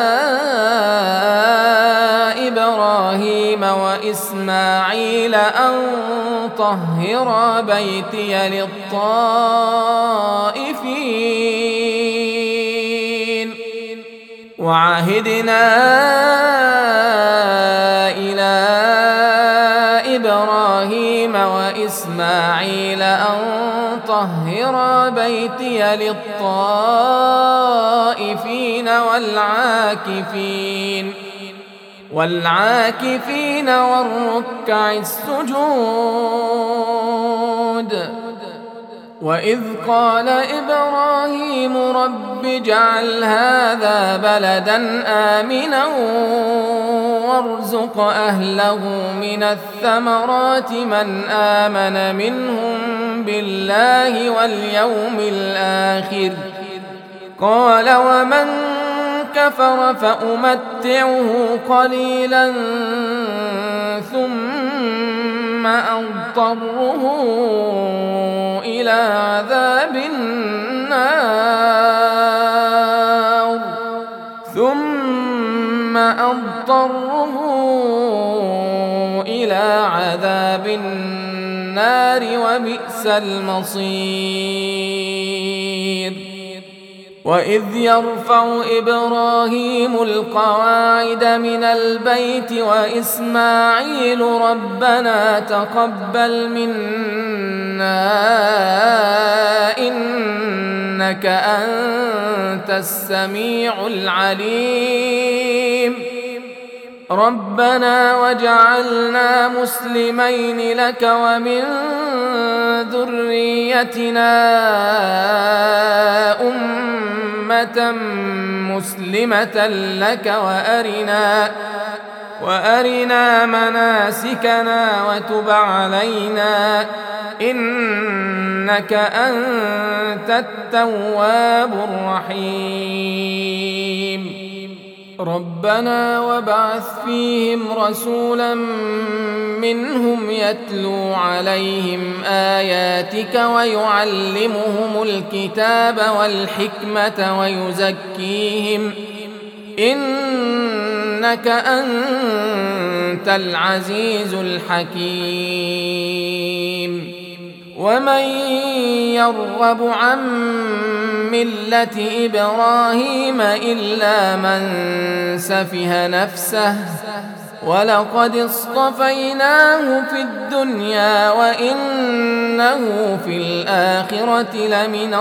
إبراهيم وإسماعيل أن طهر بيتي للطائفين. وعهدنا إلى إبراهيم وإسماعيل أن طهر بيتي للطائفين والعاكفين والركع السجود. وإذ قال إبراهيم رب اجعل هذا بلدا آمنا وارزق أهله من الثمرات من آمن منهم بالله واليوم الآخر. قال ومن كفر فأمتعه قليلا ثم أضطره إلى عذاب النار وبئس المصير. وإذ يرفع إبراهيم القواعد من البيت وإسماعيل ربنا تقبل منا إنك أنت السميع العليم. ربنا واجعلنا مسلمين لك ومن ذريتنا أمة مسلمة لك وأرنا مناسكنا وتب علينا إنك أنت التواب الرحيم. ربنا وابعث فيهم رسولا منهم يتلو عليهم آياتك ويعلمهم الكتاب والحكمة ويزكيهم إنك أنت العزيز الحكيم. ومن يرغب عن ملة إبراهيم إلا من سفه نفسه ولقد اصطفيناه في الدنيا وإنه في الآخرة لمن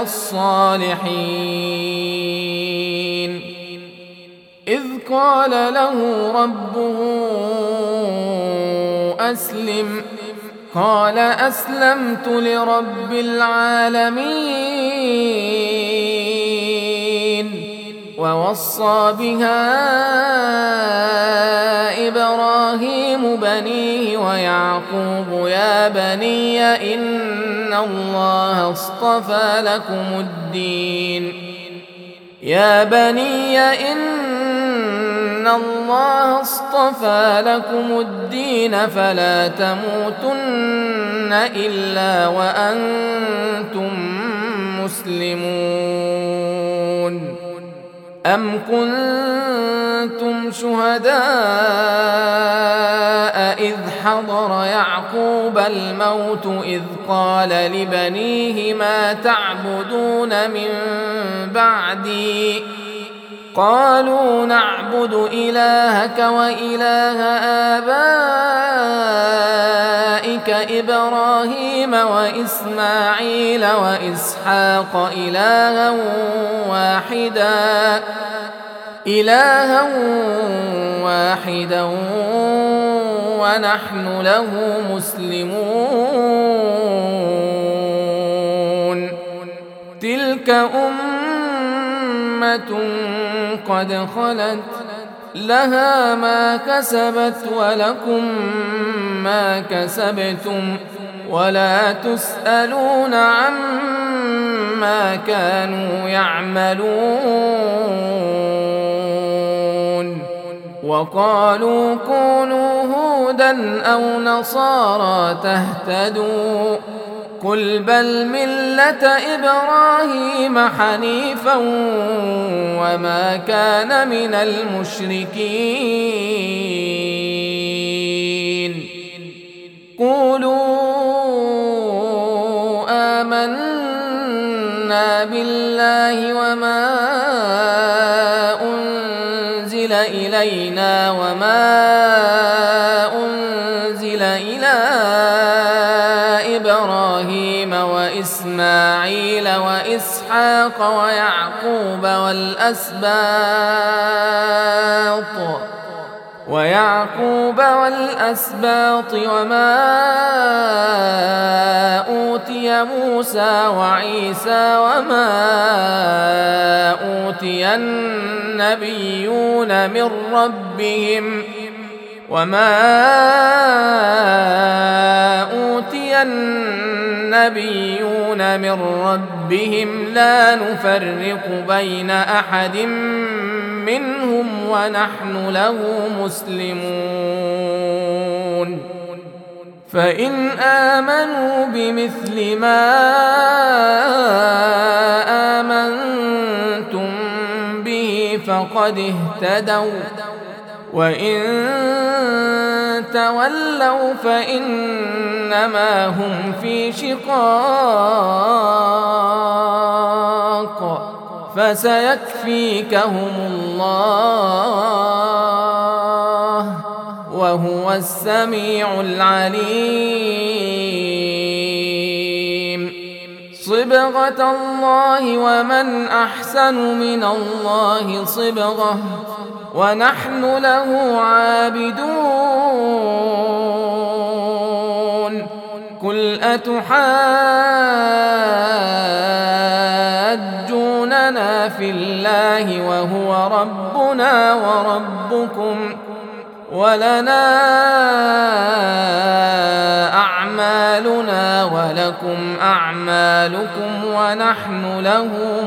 الصالحين. إذ قال له ربه أسلم قال أسلمت لرب العالمين. ووصى بها إبراهيم بنيه ويعقوب يا بني إن الله اصطفى لكم الدين فلا تموتن إلا وأنتم مسلمون. أم كنتم شهداء إذ حضر يعقوب الموت إذ قال لبنيه ما تعبدون من بعدي قالوا نعبد إلهك وإله آبائك إبراهيم وإسماعيل وإسحاق إلها واحدا ونحن له مسلمون. تلك أمة قد خلت لها ما كسبت ولكم ما كسبتم ولا تسألون عما كانوا يعملون. وقالوا كونوا هودا أو نصارى تهتدوا قل بل ملة إبراهيم حنيفا وما كان من المشركين. قولوا آمنا بالله وما أنزل إلينا وما أنزل إلى إبراهيم وإسماعيل وإسحاق ويعقوب والأسباط وما أوتي موسى وعيسى وما أوتي النبيون من ربهم لا نفرق بين أحد منهم ونحن له مسلمون فإن آمنوا بمثل ما آمنتم به فقد اهتدوا وإن تولوا فإنما هم في شقاق فسيكفيكهم الله وهو السميع العليم صبغة الله ومن أحسن من الله صبغة ونحن له عابدون قل أتحاجوننا في الله وهو ربنا وربكم ولنا أعمالنا ولكم أعمالكم ونحن له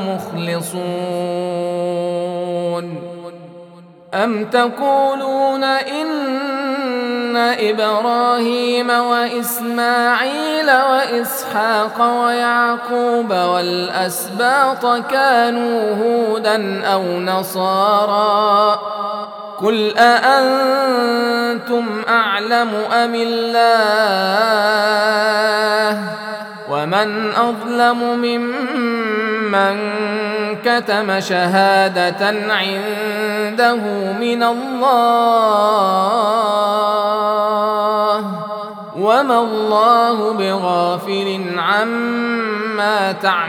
مخلصون أم تقولون إن إبراهيم وإسماعيل وإسحاق ويعقوب والأسباط كانوا هودا أو نصارى قل أأنتم أعلم أم الله ومن أظلم ممن كتم شهادة عنده من الله وما الله بغافل عما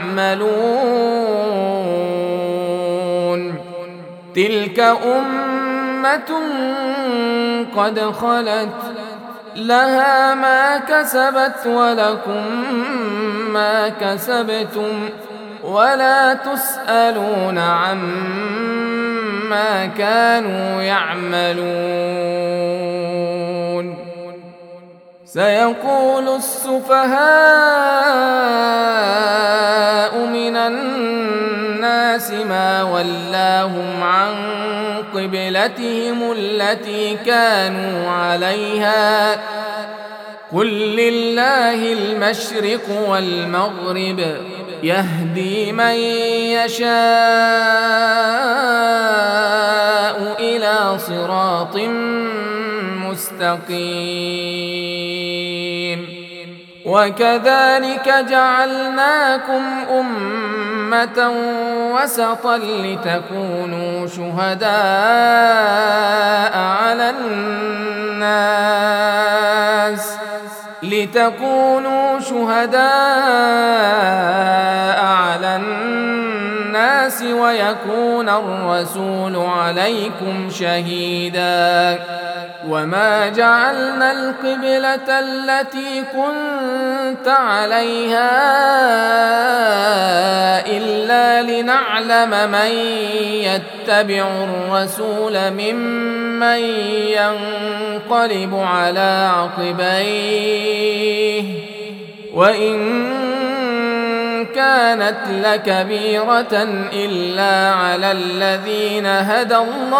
تعملون تلك أمة قد خلت لها ما كسبت ولكم ما كسبتم ولا تسألون عما كانوا يعملون سيقول السفهاء من الناس ما ولاهم عن قبلتهم التي كانوا عليها قل لله المشرق والمغرب يهدي من يشاء إلى صراط مستقيم وكذلك جعلناكم أمة وسطا لتكونوا شهداء على الناس ويكون الرسول عليكم شهيدا وما جعلنا القبلة التي كنت عليها إلا لنعلم من يتبع الرسول ممن ينقلب على عقبيه وإن كانت لكبيرة إلا على الذين هدى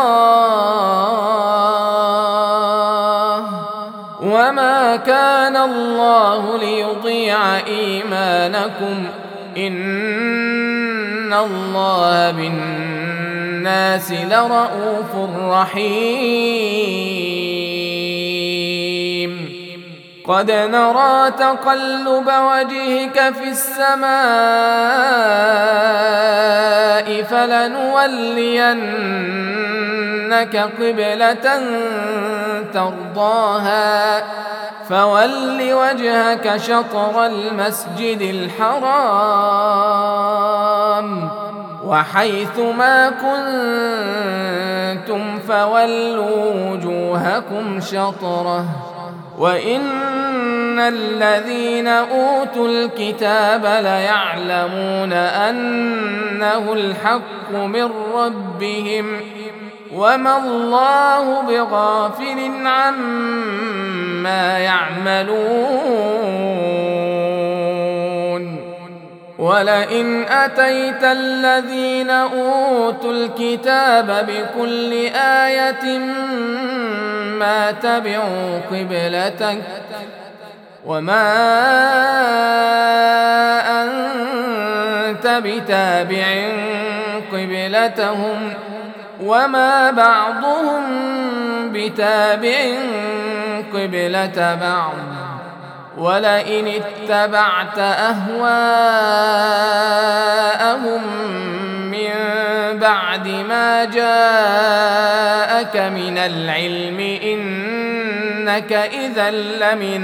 الله وما كان الله ليضيع إيمانكم إن الله بالناس لرءوف رحيم قد نرى تقلب وجهك في السماء فلنولينك قبلة ترضاها فول وجهك شطر المسجد الحرام وحيث ما كنتم فولوا وجوهكم شطره وإن الذين أوتوا الكتاب ليعلمون أنه الحق من ربهم وما الله بغافل عما يعملون ولئن أتيت الذين أوتوا الكتاب بكل آية ما تبعوا قبلتك وما أنت بتابع قبلتهم وما بعضهم بتابع قبلة بعض ولئن اتبعت أهواءهم من بعد ما جاءك من العلم إنك إذا لمن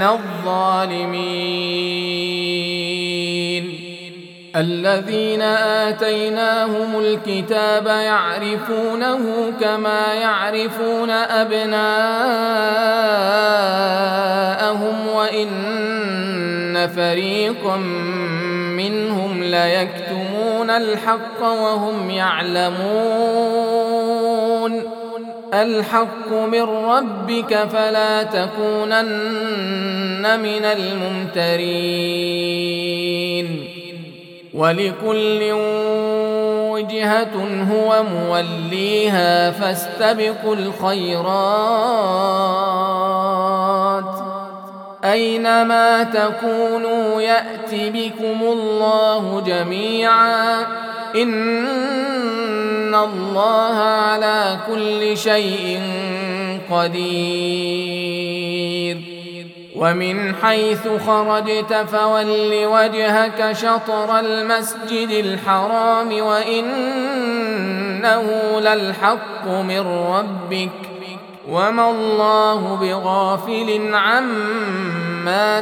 الظالمين الذين آتيناهم الكتاب يعرفونه كما يعرفون أبناءهم وإن فريقا منهم ليكتمون الحق وهم يعلمون الحق من ربك فلا تكونن من الممترين ولكل وجهة هو موليها فاستبقوا الخيرات أينما تكونوا يأت بكم الله جميعا إن الله على كل شيء قدير ومن حيث خرجت فول وجهك شطر المسجد الحرام وإنه للحق من ربك وما الله بغافل عما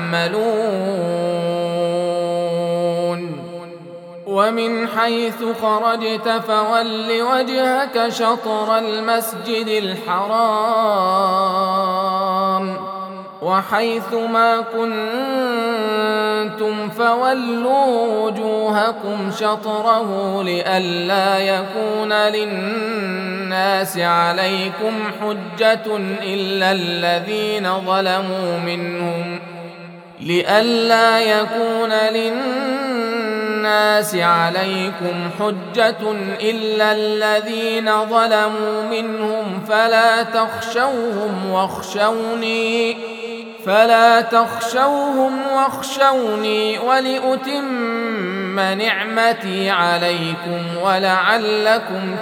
تعملون ومن حيث خرجت فول وجهك شطر المسجد الحرام وحيث ما كنتم فولوا وجوهكم شطره لئلا يكون للناس عليكم حجة إلا الذين ظلموا منهم فلا تخشوهم واخشوني ولأتم نعمتي عليكم ولعلكم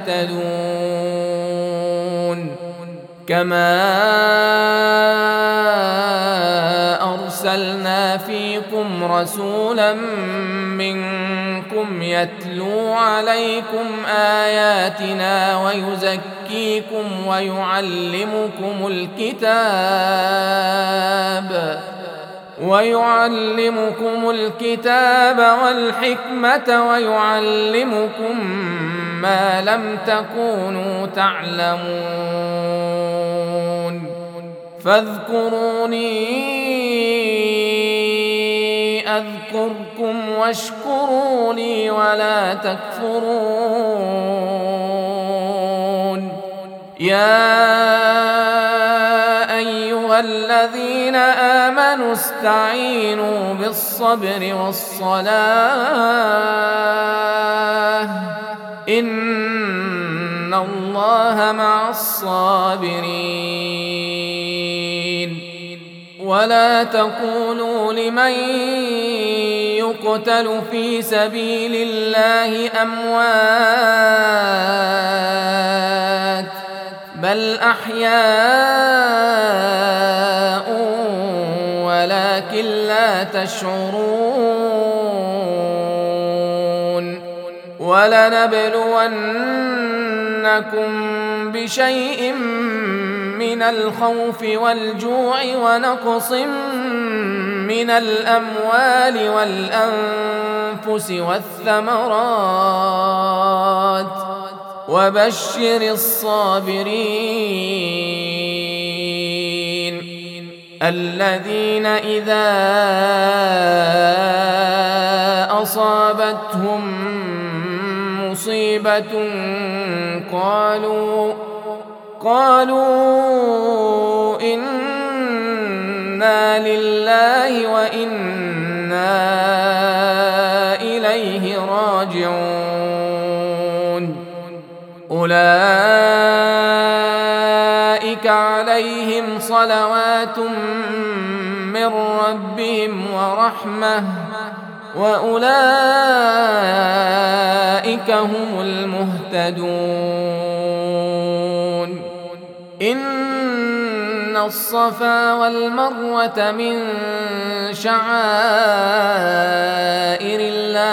تهتدون كما أرسلنا فيكم رسولا منكم يتلو عليكم آياتنا ويزكيكم ويعلمكم الكتاب والحكمة ويعلمكم ما لم تكونوا تعلمون فاذكروني أذكركم واشكروا لي ولا تكفرون يا أيها الذين آمنوا استعينوا بالصبر والصلاة إن الله مع الصابرين ولا تقولوا لمن يقتل في سبيل الله أموات بل أحياء ولكن لا تشعرون ولنبلونكم بشيء من الخوف والجوع ونقص من الأموال والأنفس والثمرات وبشر الصابرين الذين إذا أصابتهم مصيبة قالوا إنا لله وإنا إليه راجعون أولئك عليهم صلوات من ربهم ورحمة وأولئك هم المهتدون إن الصفا والمروة من شعائر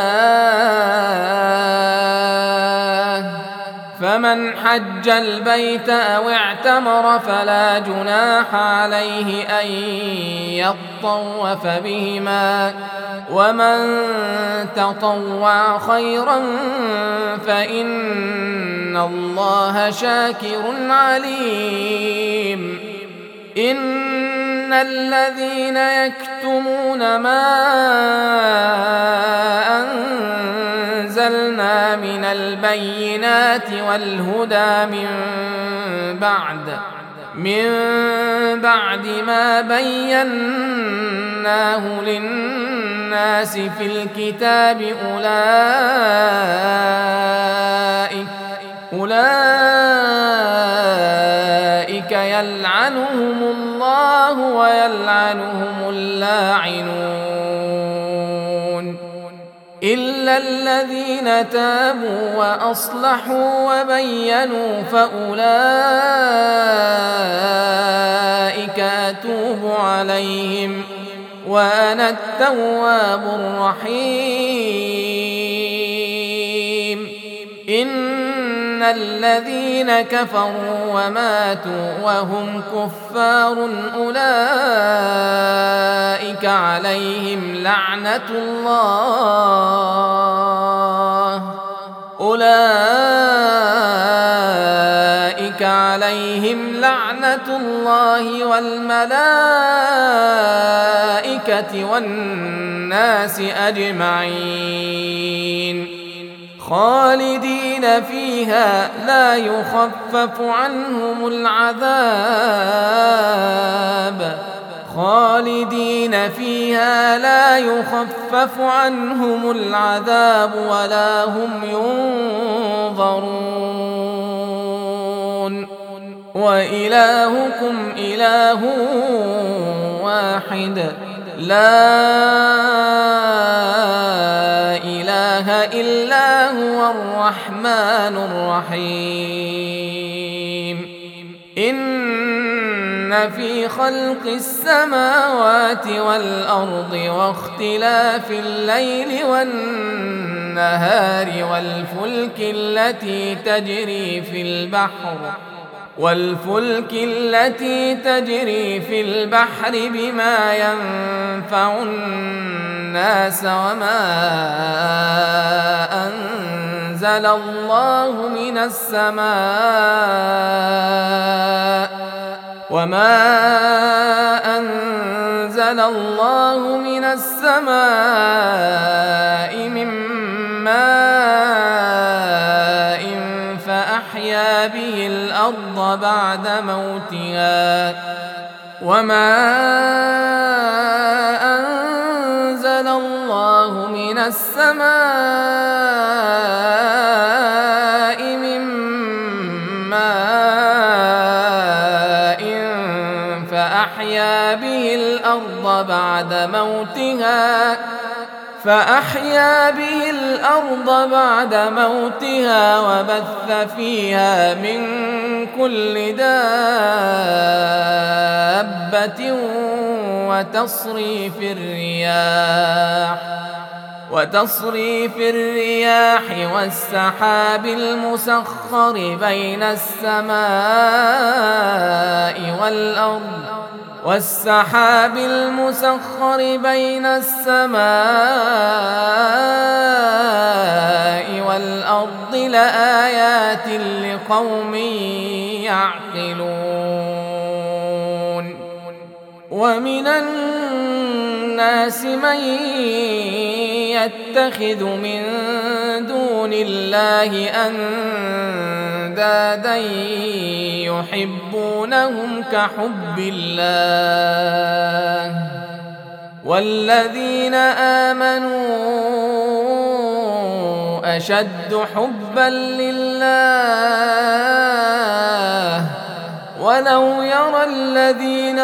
الله فمن حج البيت أو اعتمر فلا جناح عليه أن يطوف بهما ومن تطوع خيرا فإن الله شاكر عليم إن الذين يكتمون ما أنزلنا من البينات والهدى من بعد ما بيناه للناس في الكتاب أولئك يلعنهم الله ويلعنهم اللاعنون إلا الذين تابوا وأصلحوا وبينوا فأولئك أتوب عليهم وأنا التواب الرحيم إن الذين كفروا وماتوا وهم كفار أولئك عليهم لعنة الله والملائكة والناس أجمعين خالدين فيها لا يخفف عنهم العذاب ولا هم ينظرون وإلهكم إله واحد لا إله إلا هو الرحمن الرحيم إن في خلق السماوات والأرض واختلاف الليل والنهار والفلك التي تجري في البحر بما ينفع الناس أنزل الله من السماء من ماء فأحيا به الأرض بعد موتها وما أنزل الله من السماء من ماء فأحيا به الأرض بعد موتها فأحيا به الأرض بعد موتها وبث فيها من كل دابة وتصريف الرياح والسحاب المسخر بين السماء والأرض لآيات لقوم يعقلون. ومن الناس من يتخذ من دون الله أندادا يحبونهم كحب الله والذين آمنوا أشد حبا لله ولو يرى الذين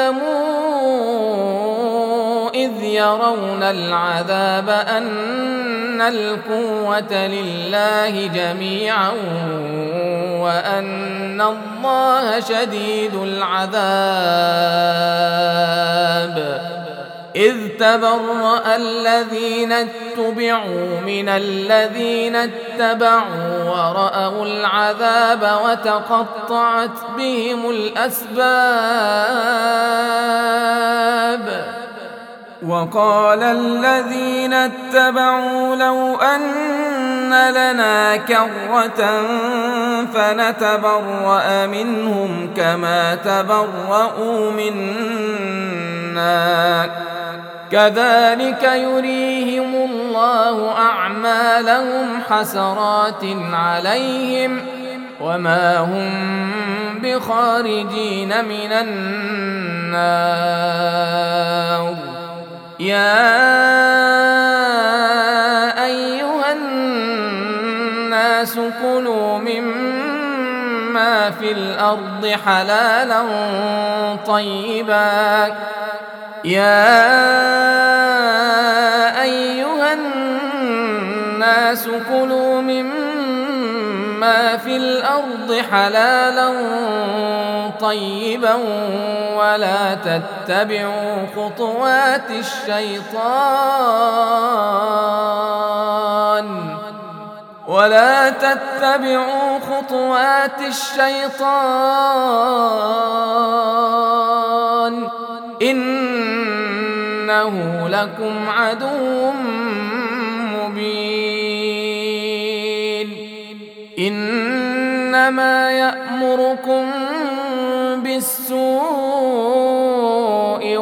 ظلموا إذ يرون العذاب أن القوة لله جميعا وأن الله شديد العذاب إذ تبرأ الذين اتبعوا من الذين اتبعوا ورأوا العذاب وتقطعت بهم الأسباب وقال الذين اتبعوا لو أن لنا كرة فنتبرأ منهم كما تبرؤوا منا كذلك يريهم الله أعمالهم حسرات عليهم وما هم بخارجين من النار. يا أيها الناس كلوا مما في الأرض حلالا طيبا ولا تتبعوا خطوات الشيطان إنه لكم عدو مبين. إنما يأمركم بالسوء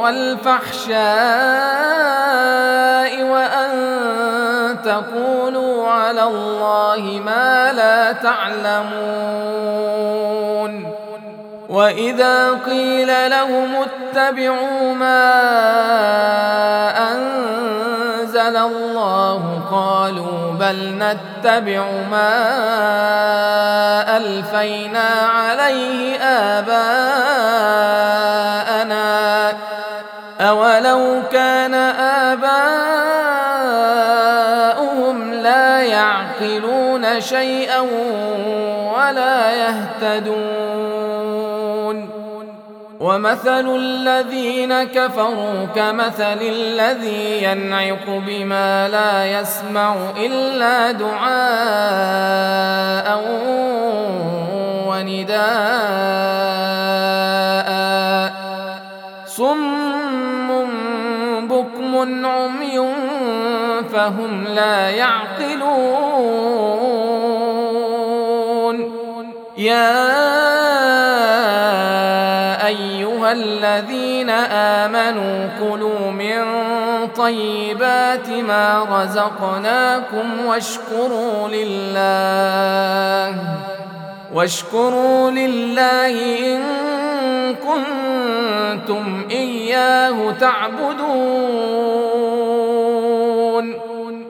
والفحشاء وأن تقولوا على الله ما لا تعلمون. وإذا قيل لهم اتبعوا ما أنزل الله قالوا بل نتبع ما ألفينا عليه آباءنا أولو كان آباؤهم لا يعقلون شيئا ولا يهتدون. ومثل الذين كفروا كمثل الذي ينعق بما لا يسمع إلا دعاء ونداء صم بكم عمي فهم لا يعقلون. يا أيها الذين آمنوا كلوا من طيبات ما رزقناكم واشكروا لله إن كنتم إياه تعبدون.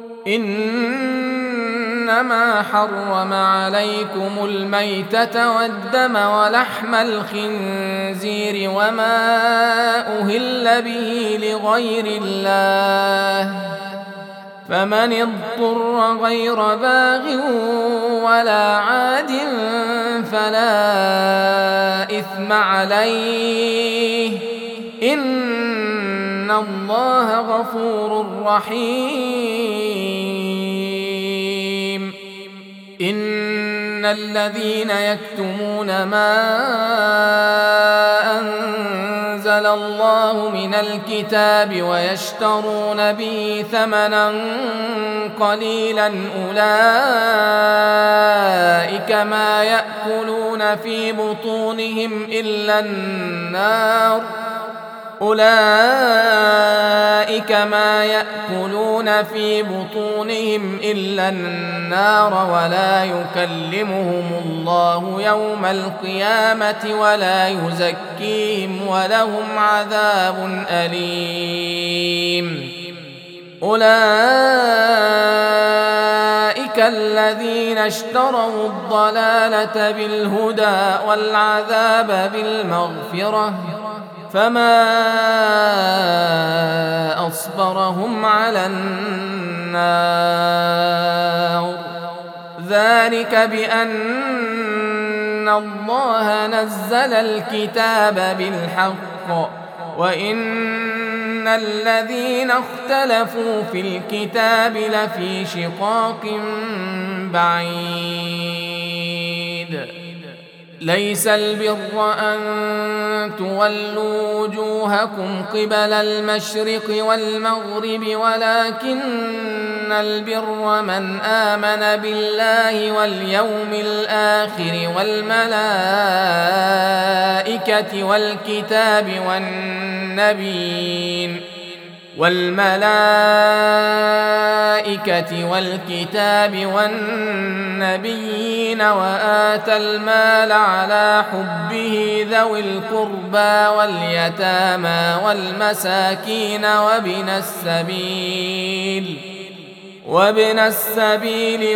إنما حرم عليكم الميتة والدم ولحم الخنزير وما أهل به لغير الله فمن اضطر غير باغ ولا عاد فلا إثم عليه إن الله غفور رحيم. إن الذين يكتمون ما أنزل الله من الكتاب ويشترون به ثمنا قليلا أولئك ما يأكلون في بطونهم إلا النار ولا يكلمهم الله يوم القيامة ولا يزكيهم ولهم عذاب أليم. أولئك الذين اشتروا الضلالة بالهدى والعذاب بالمغفرة فما أصبرهم على النار. ذلك بأن الله نزل الكتاب بالحق وإن الذين اختلفوا في الكتاب لفي شقاق بعيد. ليس البر أن تولوا وجوهكم قبل المشرق والمغرب ولكن البر من آمن بالله واليوم الآخر والملائكة والكتاب والنبيين وآتى المال على حبه ذوي القربى واليتامى والمساكين وابن السبيل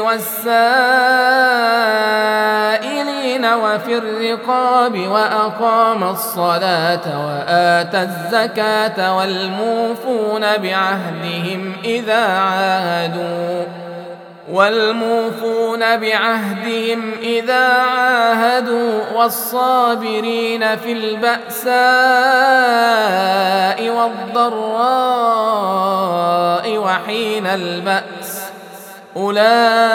والسائلين وفي الرقاب وأقام الصلاة وآتى الزكاة والموفون بعهدهم إذا عاهدوا والصابرين في البأساء والضراء وحين البأس أولئك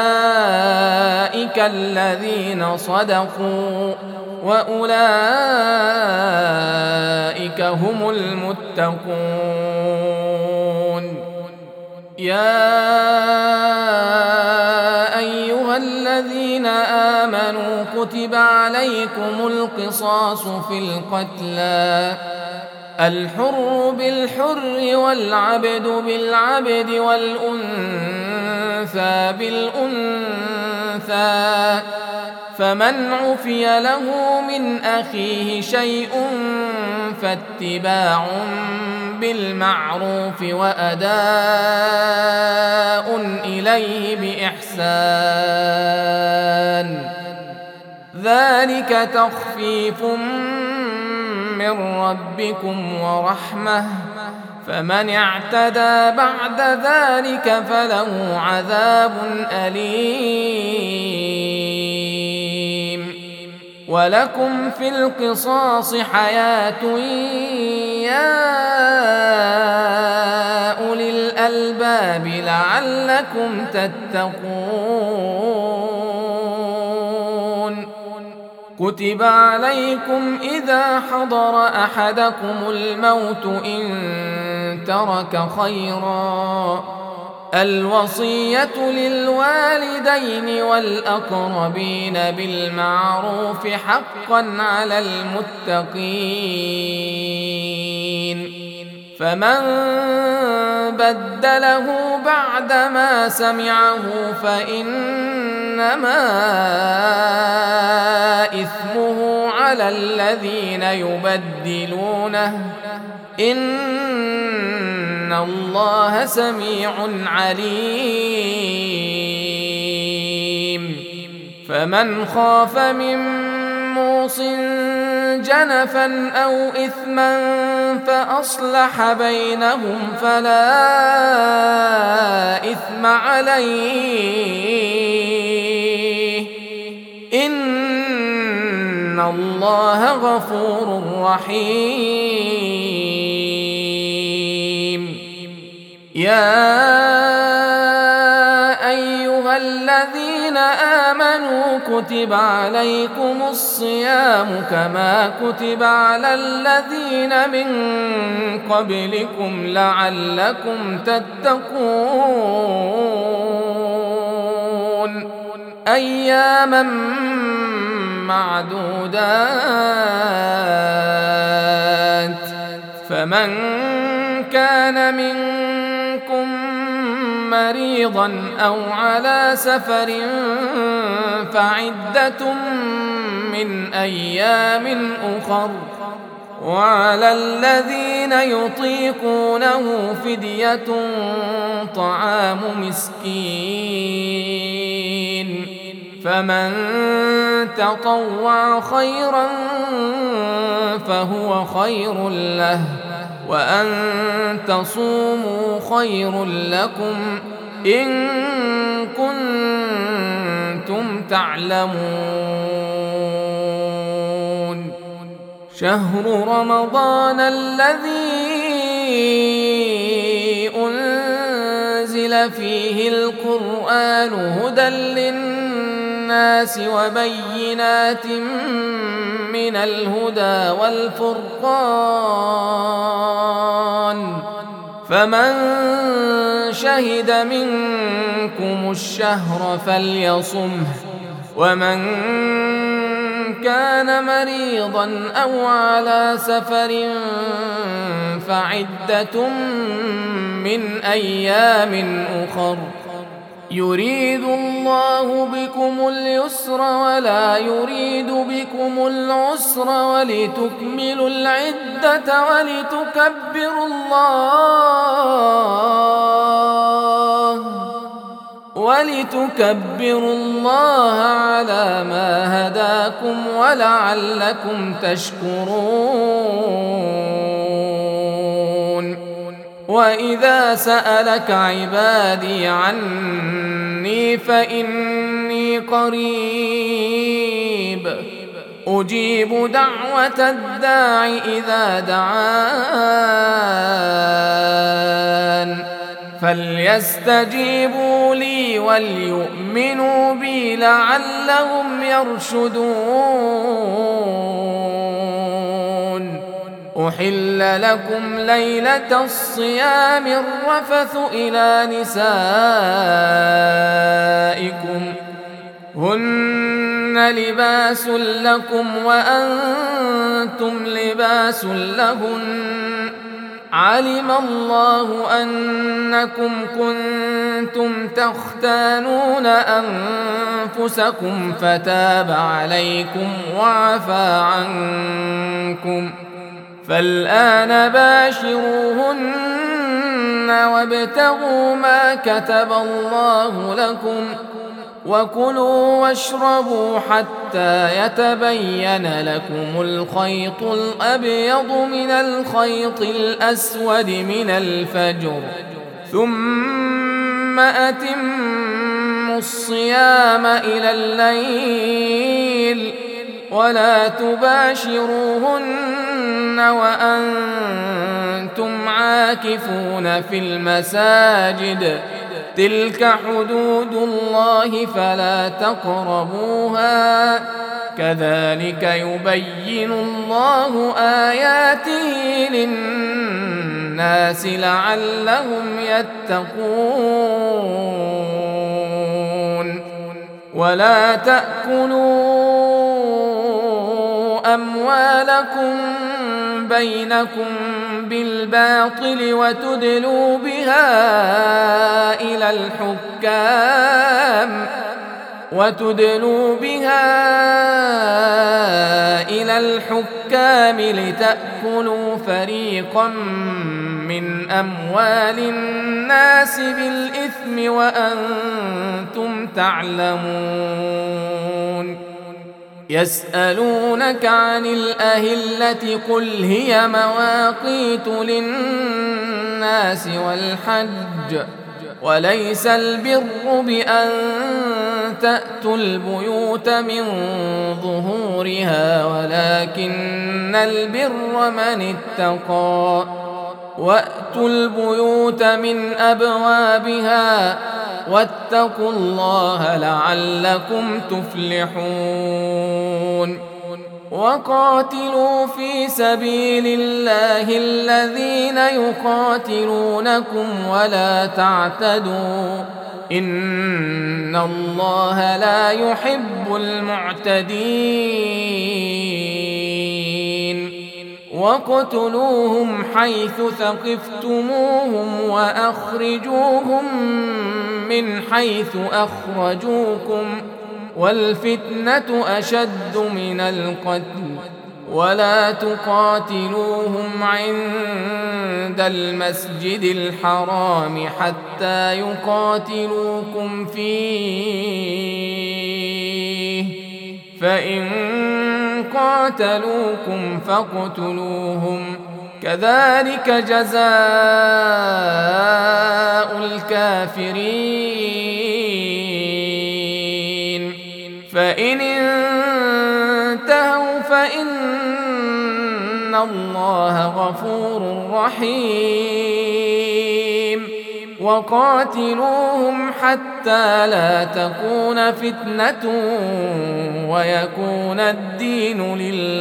الذين صدقوا وأولئك هم المتقون. يا أيها الذين آمنوا كتب عليكم القصاص في القتلى الحر بالحر والعبد بالعبد والأنثى بالأنثى فمن عفي له من أخيه شيء فاتباع بالمعروف وأداء إليه بإحسان ذلك تخفيف من ربكم ورحمة فمن اعتدى بعد ذلك فله عذاب أليم. ولكم في القصاص حياة يا أولي الألباب لعلكم تتقون. كتب عليكم إذا حضر أحدكم الموت إن ترك خيرا الوصية للوالدين والأقربين بالمعروف حقا على المتقين. فمن بدله بعدما سمعه فإنما إثمه على الذين يبدلونه إن الله سميع عليم. فمن خاف من موص جنفا أو إثما فأصلح بينهم فلا إثم إثم عليه إن الله غفور رحيم. يا أيها الذين آمنوا كتب عليكم الصيام كما كتب على الذين من قبلكم لعلكم تتقون أياما معدودات فمن كان منكم مريضا أو على سفر فعدة من أيام أخر وعلى الذين يطيقونه فدية طعام مسكين فمن تطوع خيرا فهو خير له وأن تصوموا خير لكم إن كنتم تعلمون. شهر رمضان الذي أنزل فيه القرآن هدى للناس وبينات من الهدى والفرقان فمن شهد منكم الشهر فليصمه ومن كان مريضا أو على سفر فعدة من أيام أخر يريد الله بكم اليسر ولا يريد بكم العسر ولتكملوا العدة ولتكبروا الله على ما هداكم ولعلكم تشكرون. وإذا سألك عبادي عني فإني قريب أجيب دعوة الداع إذا دعان فليستجيبوا لي وليؤمنوا بي لعلهم يرشدون. أحل لكم ليلة الصيام الرفث إلى نسائكم هن لباس لكم وأنتم لباس لهن علم الله أنكم كنتم تختانون أنفسكم فتاب عليكم وعفى عنكم فالآن باشروهن وابتغوا ما كتب الله لكم وكلوا واشربوا حتى يتبين لكم الخيط الأبيض من الخيط الأسود من الفجر ثم أتموا الصيام إلى الليل ولا تباشروهن وأنتم عاكفون في المساجد تلك حدود الله فلا تقربوها كذلك يبين الله آياته للناس لعلهم يتقون. ولا تأكلوا أموالكم بينكم بالباطل وتدلوا بها إلى الحكام لتأكلوا فريقا من أموال الناس بالإثم وأنتم تعلمون. يسألونك عن الأهلة قل هي مواقيت للناس والحج وليس البر بأن تأتوا البيوت من ظهورها ولكن البر من اتقى وأتوا البيوت من أبوابها واتقوا الله لعلكم تفلحون وقاتلوا في سبيل الله الذين يقاتلونكم ولا تعتدوا إن الله لا يحب المعتدين وقتلوهم حيث ثقفتموهم وأخرجوهم من حيث أخرجوكم والفتنة أشد من القتل ولا تقاتلوهم عند المسجد الحرام حتى يقاتلوكم فيه فإن قاتلوكم فاقتلوهم كذلك جزاء الكافرين فإن انتهوا فإن الله غفور رحيم وقاتلوهم حتى لا تكون فتنة ويكون الدين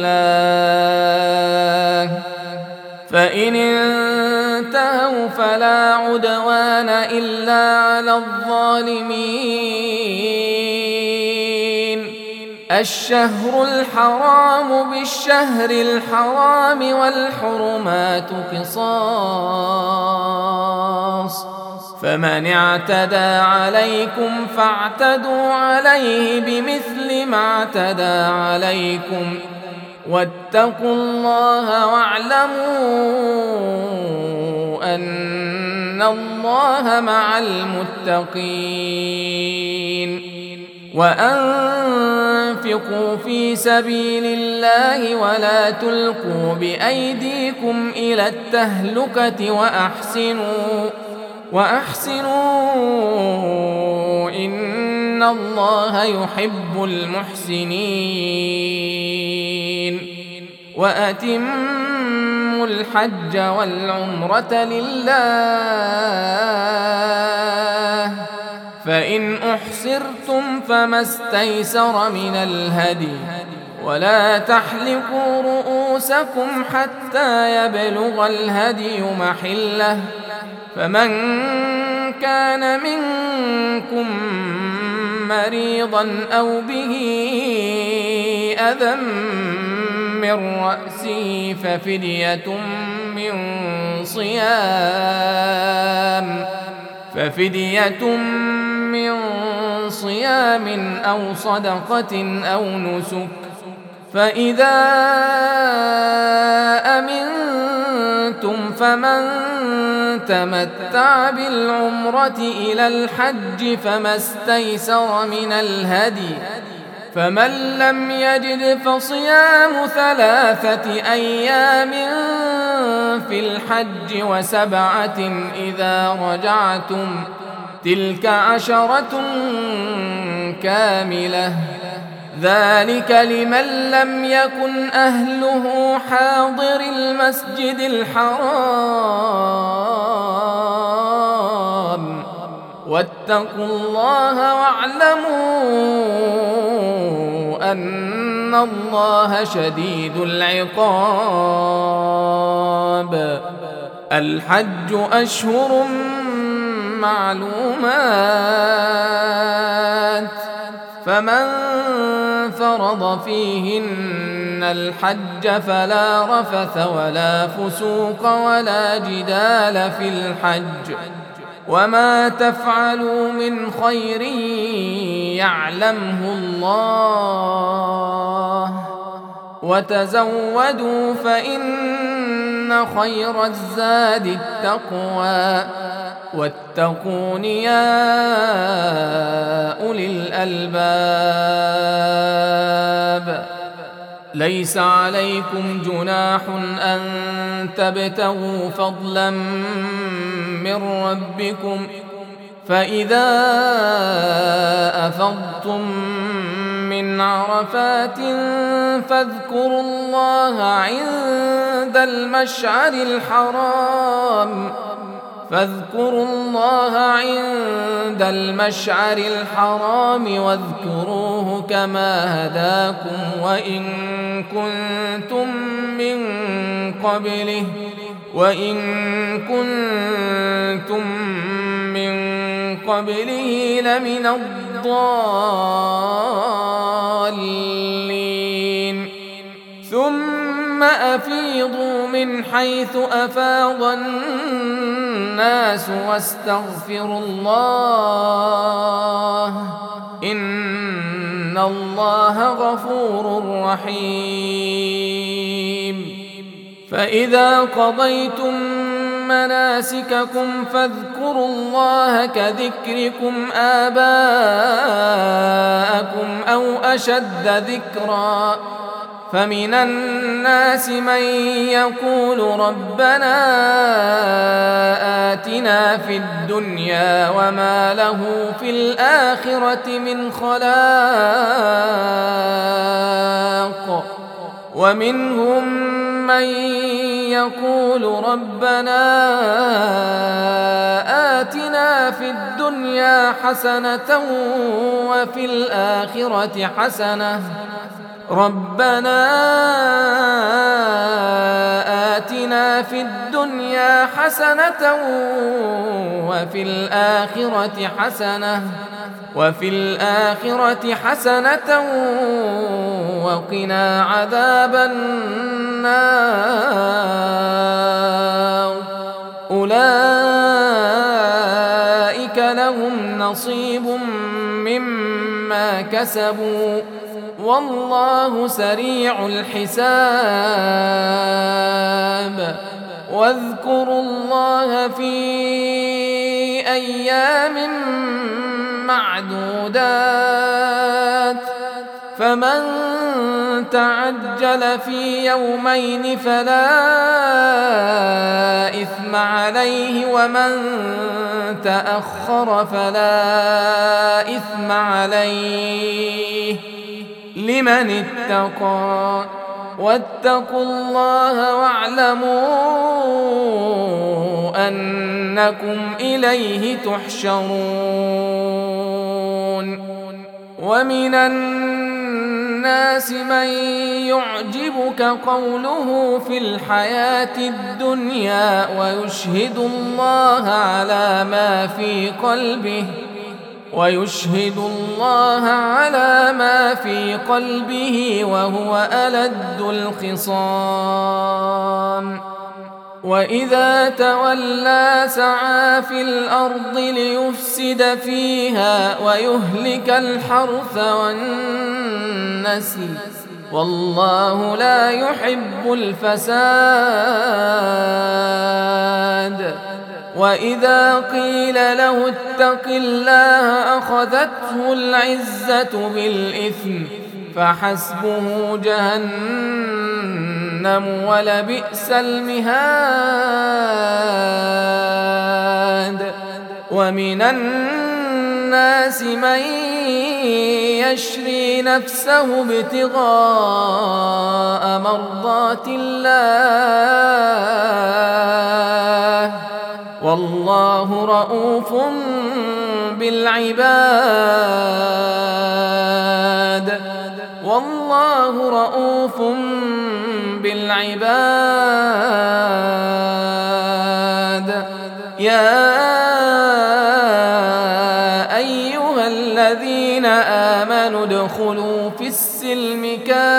لله فإن انتهوا فلا عدوان إلا على الظالمين الشهر الحرام بالشهر الحرام والحرمات قصاص فمن اعتدى عليكم فاعتدوا عليه بمثل ما اعتدى عليكم واتقوا الله واعلموا أن الله مع المتقين وأنفقوا في سبيل الله ولا تلقوا بأيديكم إلى التهلكة وأحسنوا إن الله يحب المحسنين وأتموا الحج والعمرة لله فإن أحصرتم فما استيسر من الهدي ولا تحلقوا رؤوسكم حتى يبلغ الهدي محله فمن كان منكم مريضا أو به أذى من رأسه ففدية من صيام أو صدقة أو نسك فإذا أمنتم فمن تمتع بالعمرة إلى الحج فما استيسر من الهدي فمن لم يجد فصيام 3 أيام في الحج و7 إذا رجعتم تلك 10 كاملة ذلك لمن لم يكن أهله حاضر المسجد الحرام واتقوا الله واعلموا أن الله شديد العقاب الحج أشهر معلومات فمن فرض فيهن الحج فلا رفث ولا فسوق ولا جدال في الحج وما تفعلوا من خير يعلمه الله وتزودوا فإن خير الزاد التقوى واتقون يا أولي الألباب ليس عليكم جناح أن تبتغوا فضلا من ربكم فإذا أفضتم من عرفات فاذكروا الله عند المشعر الحرام واذكروه كما هداكم وإن كنتم من قبله لمن الضالين ثم أفيضوا من حيث أفاض الناس واستغفروا الله إن الله غفور رحيم فإذا قضيتم مناسككم فاذكروا الله كذكركم آباءكم أو أشد ذكرا فمن الناس من يقول ربنا آتنا في الدنيا وما له في الآخرة من خلاق ومنهم من يقول ربنا آتنا في الدنيا حسنة وفي الآخرة حسنة وفي الآخرة حسنة وقنا عذاب النار أولئك لهم نصيب مما كسبوا والله سريع الحساب واذكروا الله في أيام معدودات فمن تعجل في يومين فلا إثم عليه ومن تأخر فلا إثم عليه لمن اتقى واتقوا الله واعلموا أنكم إليه تحشرون ومن الناس من يعجبك قوله في الحياة الدنيا ويشهد الله على ما في قلبه وهو ألد الخصام وإذا تولى سعى في الأرض ليفسد فيها ويهلك الحرث والنسل والله لا يحب الفساد وإذا قيل له اتق الله أخذته العزة بالإثم فحسبه جهنم ولبئس المهاد ومن الناس من يشري نفسه ابتغاء مرضات الله والله رؤوف بالعباد يا أيها الذين آمنوا ادخلوا في السلم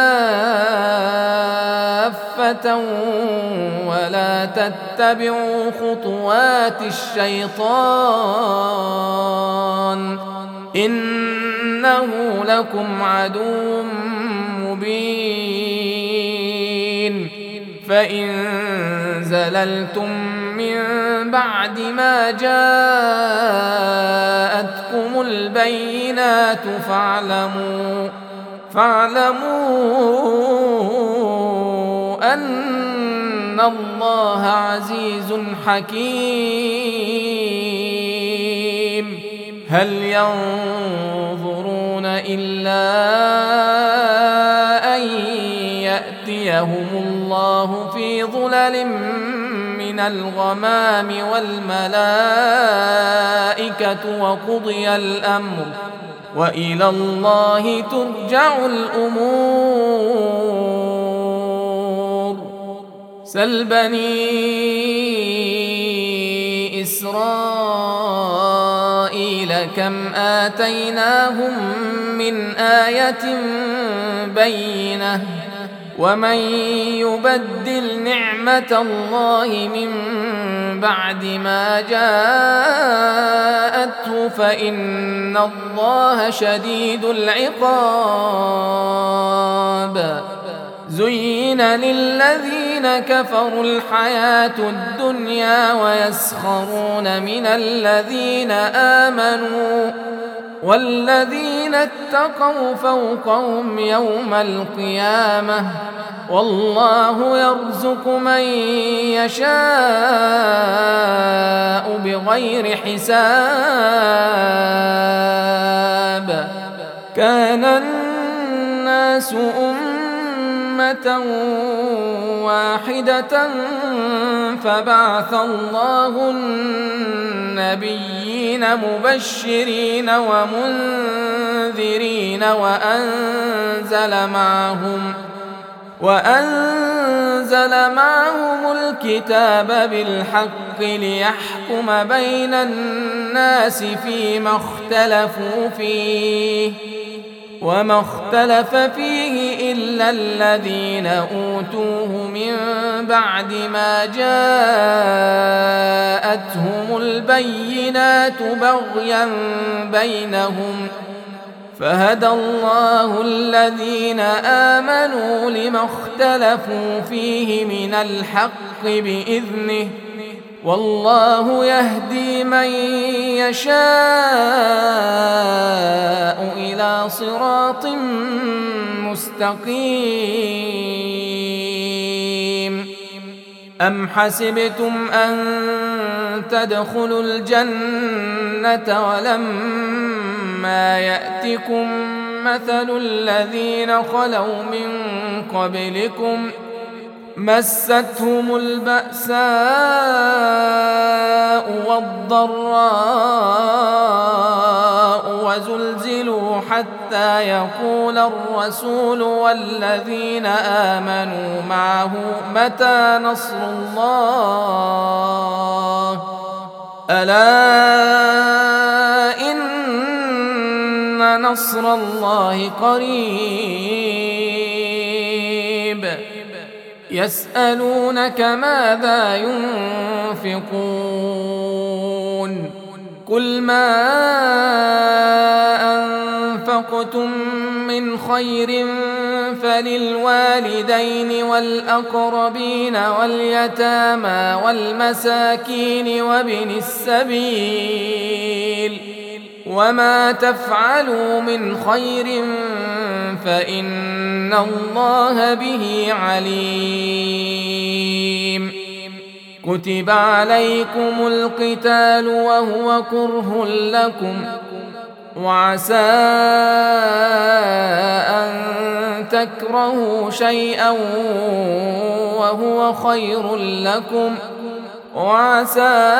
كافة ولا تتبعوا خطوات الشيطان إنه لكم عدو مبين فإن زللتم من بعد ما جاءتكم البينات فاعلموا أن الله عزيز حكيم هل ينظرون إلا أن يأتيهم الله في ظلل من الغمام والملائكة وقضي الأمر وإلى الله ترجع الأمور. سل بني إسرائيل كم آتيناهم من آية بينة ومن يبدل نعمة الله من بعد ما جاءته فإن الله شديد العقاب. زين للذين كفروا الحياة الدنيا ويسخرون من الذين آمنوا والذين اتقوا فوقهم يوم القيامة والله يرزق من يشاء بغير حساب. كان الناس أمة واحدة فبعث الله النبيين مبشرين ومنذرين وأنزل معهم الكتاب بالحق ليحكم بين الناس فيما اختلفوا فيه وما اختلف فيه إلا الذين أوتوه من بعد ما جاءتهم البينات بغيا بينهم فهدى الله الذين آمنوا لما اختلفوا فيه من الحق بإذنه والله يهدي من يشاء إلى صراط مستقيم. أم حسبتم أن تدخلوا الجنة ولما يأتكم مثل الذين خلوا من قبلكم مستهم البأساء والضراء وزلزلوا حتى يقول الرسول والذين آمنوا معه متى نصر الله ألا إن نصر الله قريب. يسألونك ماذا ينفقون قل ما أنفقتم من خير فللوالدين والأقربين واليتامى والمساكين وابن السبيل وما تفعلوا من خير فإن الله به عليم. كتب عليكم القتال وهو كره لكم وعسى أن تكرهوا شيئا وهو خير لكم وعسى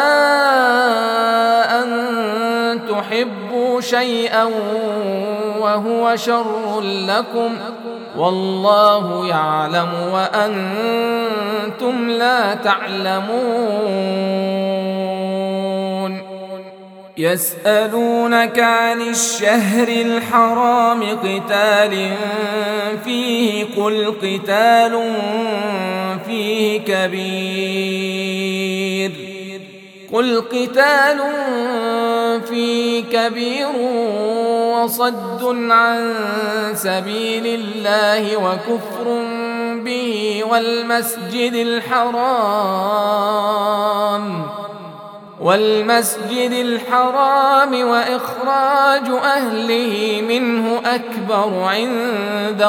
أن تحبوا شيئا وهو شر لكم والله يعلم وأنتم لا تعلمون. يسألونك عن الشهر الحرام قتال فيه قل قتال فيه كبير وصد عن سبيل الله وكفر به والمسجد الحرام وإخراج أهله منه أكبر عند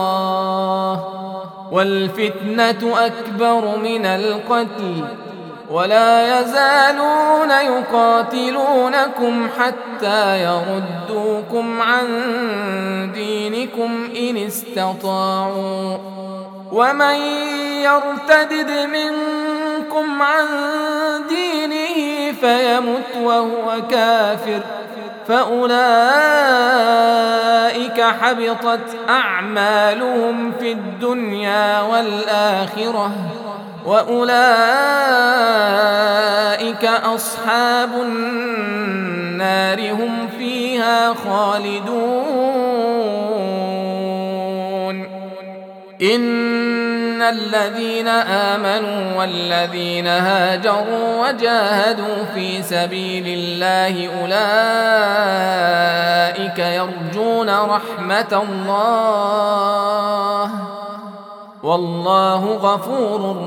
الله والفتنة أكبر من القتل ولا يزالون يقاتلونكم حتى يردوكم عن دينكم إن استطاعوا ومن يرتدد منكم عن دينه فيمت وهو كافر فأولئك حبطت أعمالهم في الدنيا والآخرة وأولئك أصحاب النار هم فيها خالدون إن الذين آمنوا والذين هاجروا وجاهدوا في سبيل الله أولئك يرجون رحمة الله والله غفور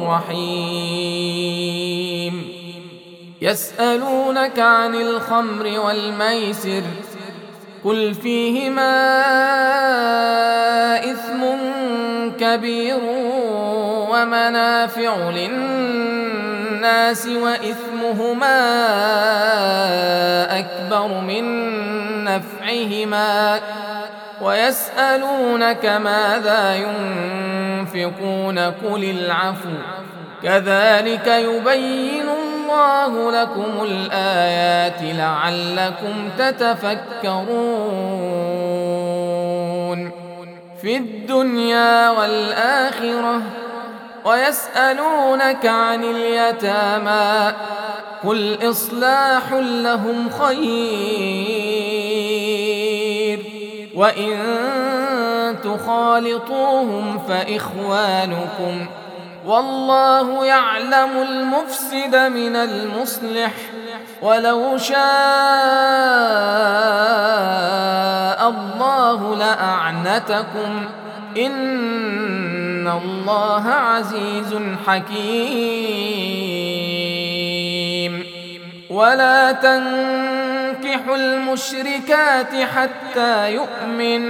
رحيم يسألونك عن الخمر والميسر قل فيهما إثم كبير ومنافع للناس وإثمهما أكبر من نفعهما ويسألونك ماذا ينفقون قل العفو كذلك يبين الله لكم الآيات لعلكم تتفكرون في الدنيا والآخرة ويسألونك عن اليتامى قل إصلاح لهم خير وإن تخالطوهم فإخوانكم والله يعلم المفسد من المصلح ولو شاء الله لأعنتكم إن الله عزيز حكيم ولا تنكحوا المشركات حتى يؤمن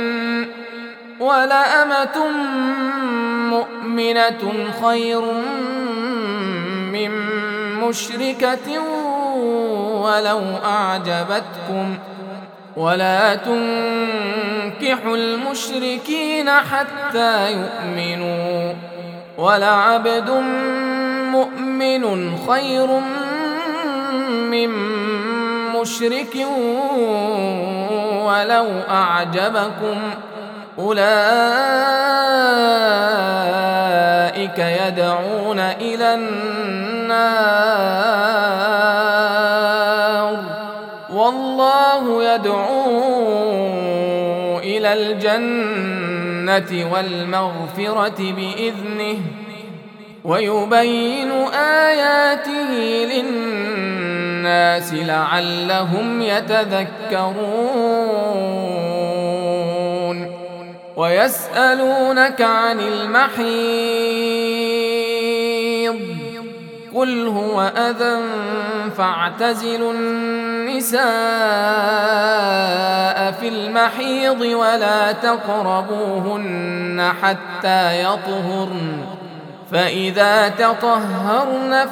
ولأمة مؤمنة خير من مشركة ولو أعجبتكم ولا تنكحوا المشركين حتى يؤمنوا ولعبد مؤمن خير من مشرك ولو أعجبكم أولئك يدعون إلى النار والله يدعو إلى الجنة والمغفرة بإذنه ويبين آياته للناس لعلهم يتذكرون ويسألونك عن المحيض قل هو أذى فاعتزلوا النساء في المحيض ولا تقربوهن حتى يطهرن فإذا تطهرن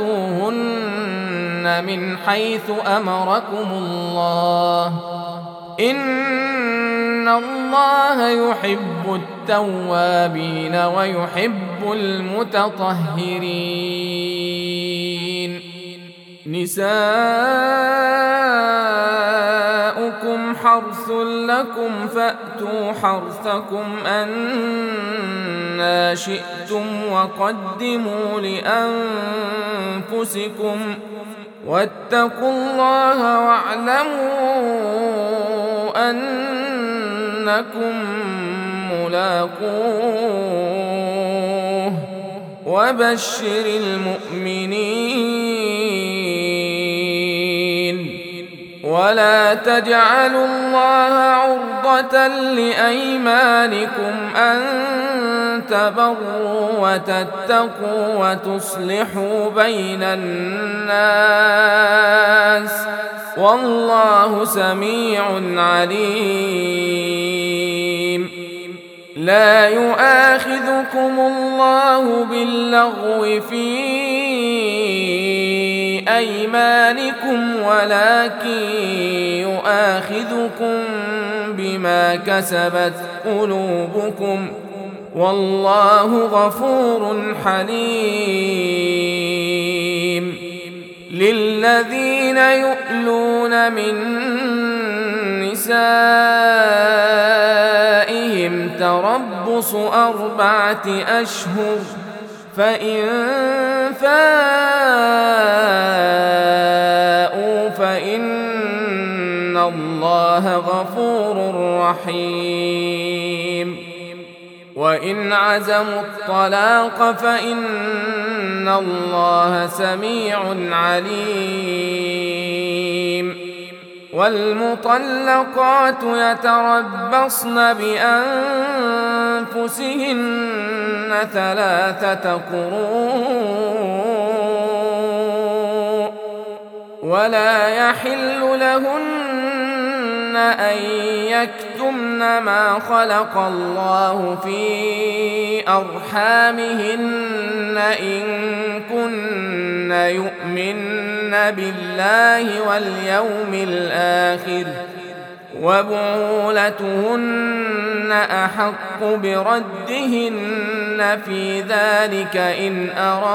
فأتوهن من حيث أمركم الله إن الله يحب التوابين ويحب المتطهرين نساؤكم حرث لكم فأتوا حرثكم أنى شئتم وقدموا لأنفسكم واتقوا الله واعلموا أنكم ملاقوه وبشر المؤمنين ولا تجعلوا الله عرضة لأيمانكم أن تبروا وتتقوا وتصلحوا بين الناس والله سميع عليم لا يؤاخذكم الله باللغو في أيمانكم ولكن يؤاخذكم بما كسبت قلوبكم والله غفور حليم. للذين يؤلون من نسائهم تربص 4 أشهر فإن فاءوا فإن الله غفور رحيم. وإن عزموا الطلاق فإن الله سميع عليم. والمطلقات يتربصن بأنفسهن 3 قروء ولا يحل لهن أن يكتمن ما خلق الله في أرحامهن إن كن يؤمن بالله واليوم الآخر وبعولتهن أحق بردهن في ذلك إن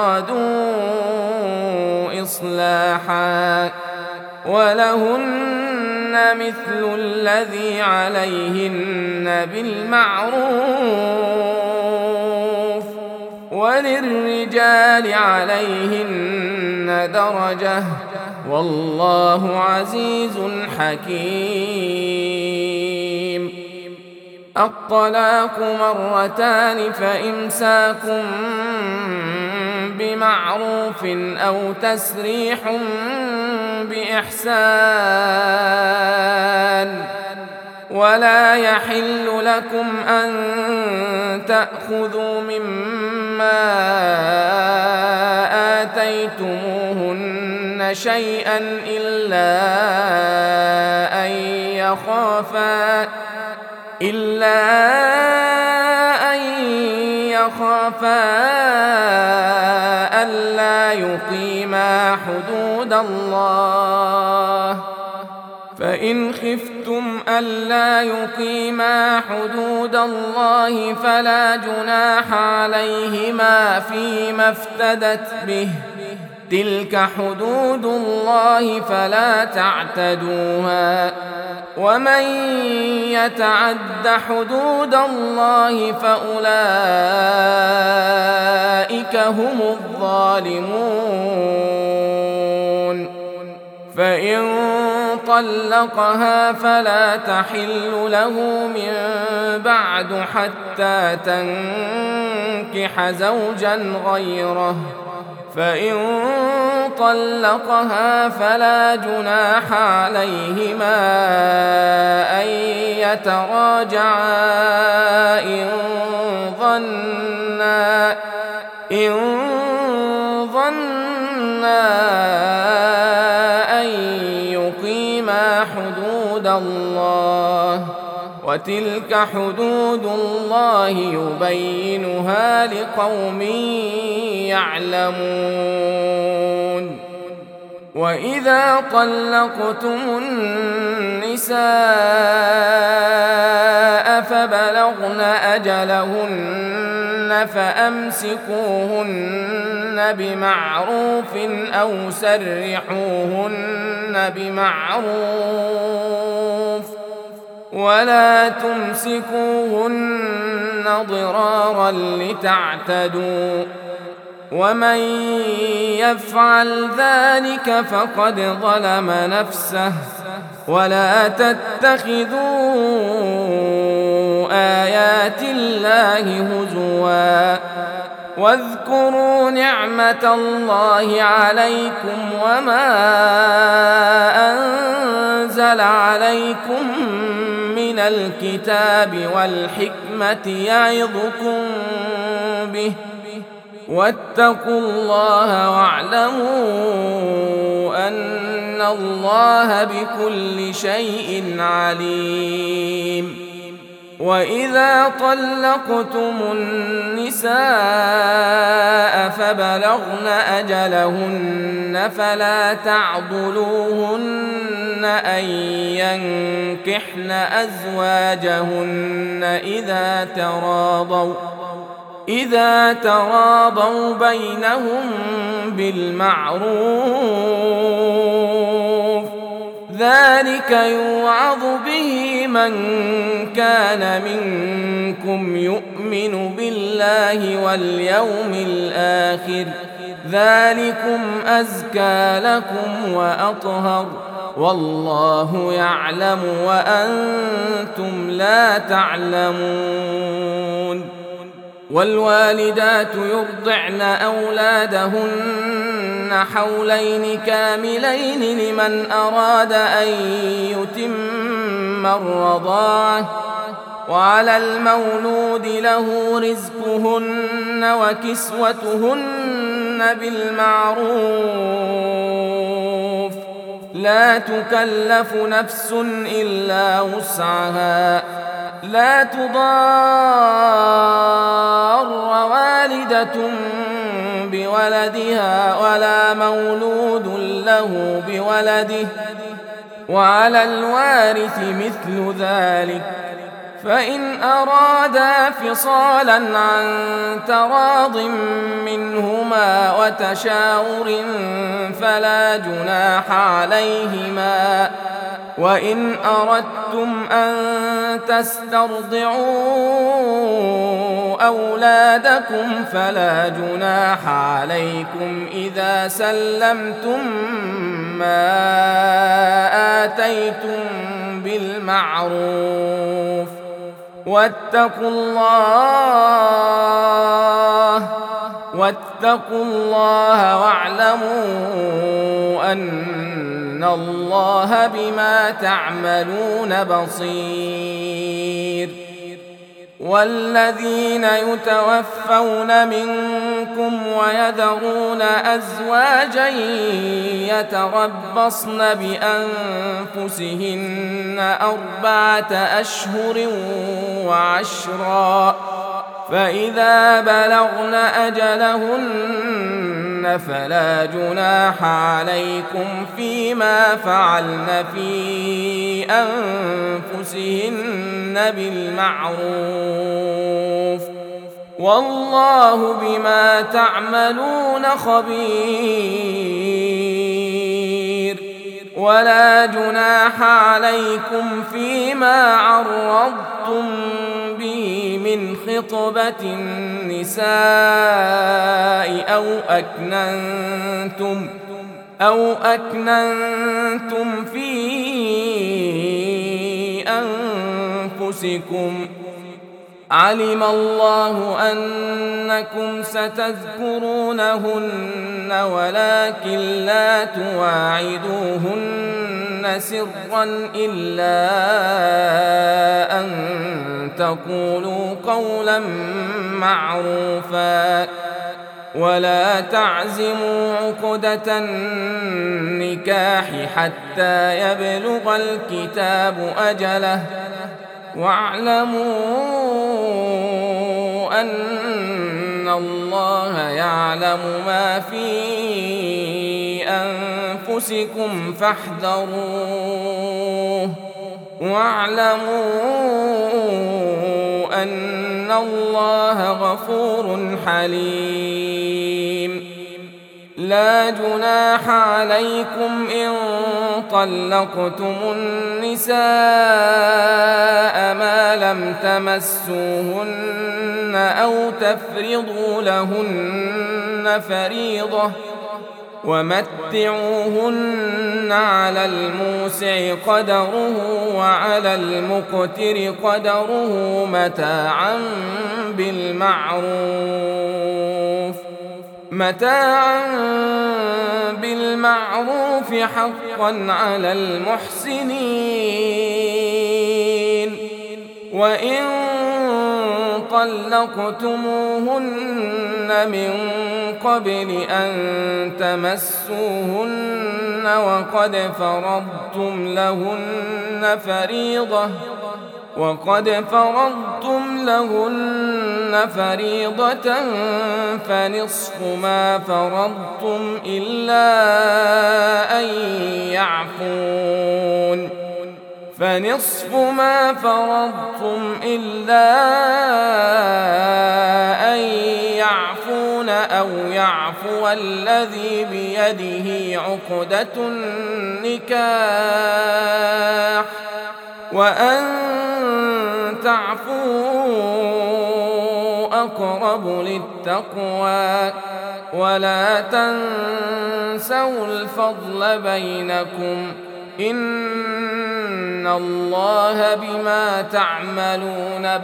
أرادوا إصلاحا ولهن مثل الذي عليهن بالمعروف وللرجال عليهن درجة والله عزيز حكيم. الطلاق 2 فإمساك بمعروف أو تسريح بإحسان ولا يحل لكم أن تأخذوا مما آتيتموهن شيئا إلا أن يخافا ألا يقيما حدود الله فإن خفتم ألا يقيما حدود الله فلا جناح عليهما فيما افتدت به تلك حدود الله فلا تعتدوها ومن يتعد حدود الله فأولئك هم الظالمون. فإن طلقها فلا تحل له من بعد حتى تنكح زوجا غيره فإن طلقها فلا جناح عليهما أن يتراجعا إن ظنا أن يقيما حدود الله وتلك حدود الله يبينها لقوم يعلمون. وإذا طلقتم النساء فبلغن أجلهن فأمسكوهن بمعروف أو سرحوهن بمعروف ولا تمسكوهن ضرارا لتعتدوا ومن يفعل ذلك فقد ظلم نفسه ولا تتخذوا آيات الله هزوا واذكروا نعمة الله عليكم وما أنزل عليكم من الكتاب والحكمة يعظكم به واتقوا الله واعلموا أن الله بكل شيء عليم. وإذا طلقتم النساء فبلغن أجلهن فلا تعضلوهن أن ينكحن أزواجهن إذا تراضوا بينهم بالمعروف، ذلك يوعظ به من كان منكم يؤمن بالله واليوم الآخر، ذلكم أزكى لكم وأطهر، والله يعلم وأنتم لا تعلمون. والوالدات يرضعن أولادهن حولين كاملين لمن أراد أن يتم الرضاعة، وعلى المولود له رزقهن وكسوتهن بالمعروف، لا تكلف نفس إلا وسعها، لا تضار والدة بولدها ولا مولود له بولده، وعلى الوارث مثل ذلك، فإن أرادا فصالا عن تراض منهما وتشاور فلا جناح عليهما، وإن أردتم أن تسترضعوا أولادكم فلا جناح عليكم إذا سلمتم ما آتيتم بالمعروف، واتقوا الله واعلموا أن الله بما تعملون بصير. والذين يتوفون منكم ويذرون أزواجا يتربصن بأنفسهن 4 أشهر وعشرا، فإذا بلغن أجلهن فلا جناح عليكم فيما فعلن في أنفسهن بالمعروف، والله بما تعملون خبير. ولا جناح عليكم فيما عرضتم به من خطبة النساء أو أكننتم في أنفسكم، علم الله أنكم ستذكرونهن ولكن لا تواعدوهن سرا إلا أن تقولوا قولا معروفا، ولا تعزموا عقدة النكاح حتى يبلغ الكتاب أجله، واعلموا أن الله يعلم ما في أنفسكم فاحذروه، واعلموا أن الله غفور حليم. لا جناح عليكم إن طلقتم النساء ما لم تمسوهن أو تفرضوا لهن فريضة، ومتعوهن على الموسع قدره وعلى المقتر قدره متاعا بالمعروف حقا على المحسنين. وإن طلقتموهن من قبل أن تمسوهن وقد فرضتم لهن فريضة وقد فرضتم لهن فريضة فنصف ما فرضتم إلا أن يعفون أو يعفو الذي بيده عقدة النكاح وأن تعفوا أقرب للتقوى ولا تنسوا الفضل بينكم إن الله بما تعملون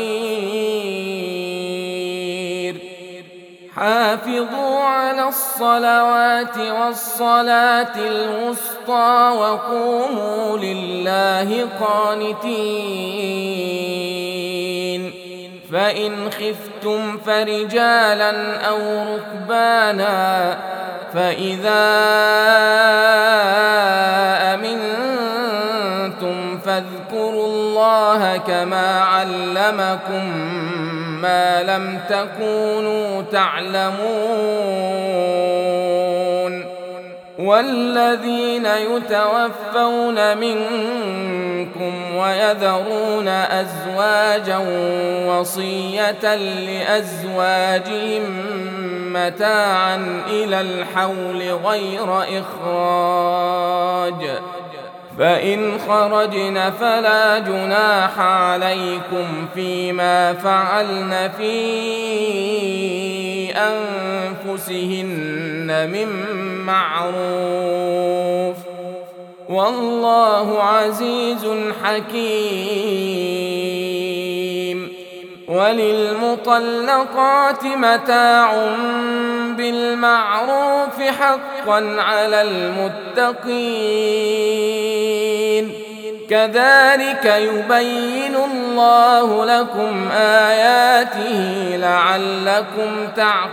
بصير حافظوا على الصلوات والصلاة الوسطى وقوموا لله قانتين فإن خفتم فرجالا أو ركبانا فإذا أمنتم فاذكروا الله كما علمكم ما لم تكونوا تعلمون والذين يتوفون منكم ويذرون أزواجا وصية لأزواجهم متاعا إلى الحول غير إخراج فإن خرجن فلا جناح عليكم فيما فعلن في أنفسهن من معروف والله عزيز حكيم وللمطلقات متاع بالمعروف حقا على المتقين كذلك يبين الله لكم آياته لعلكم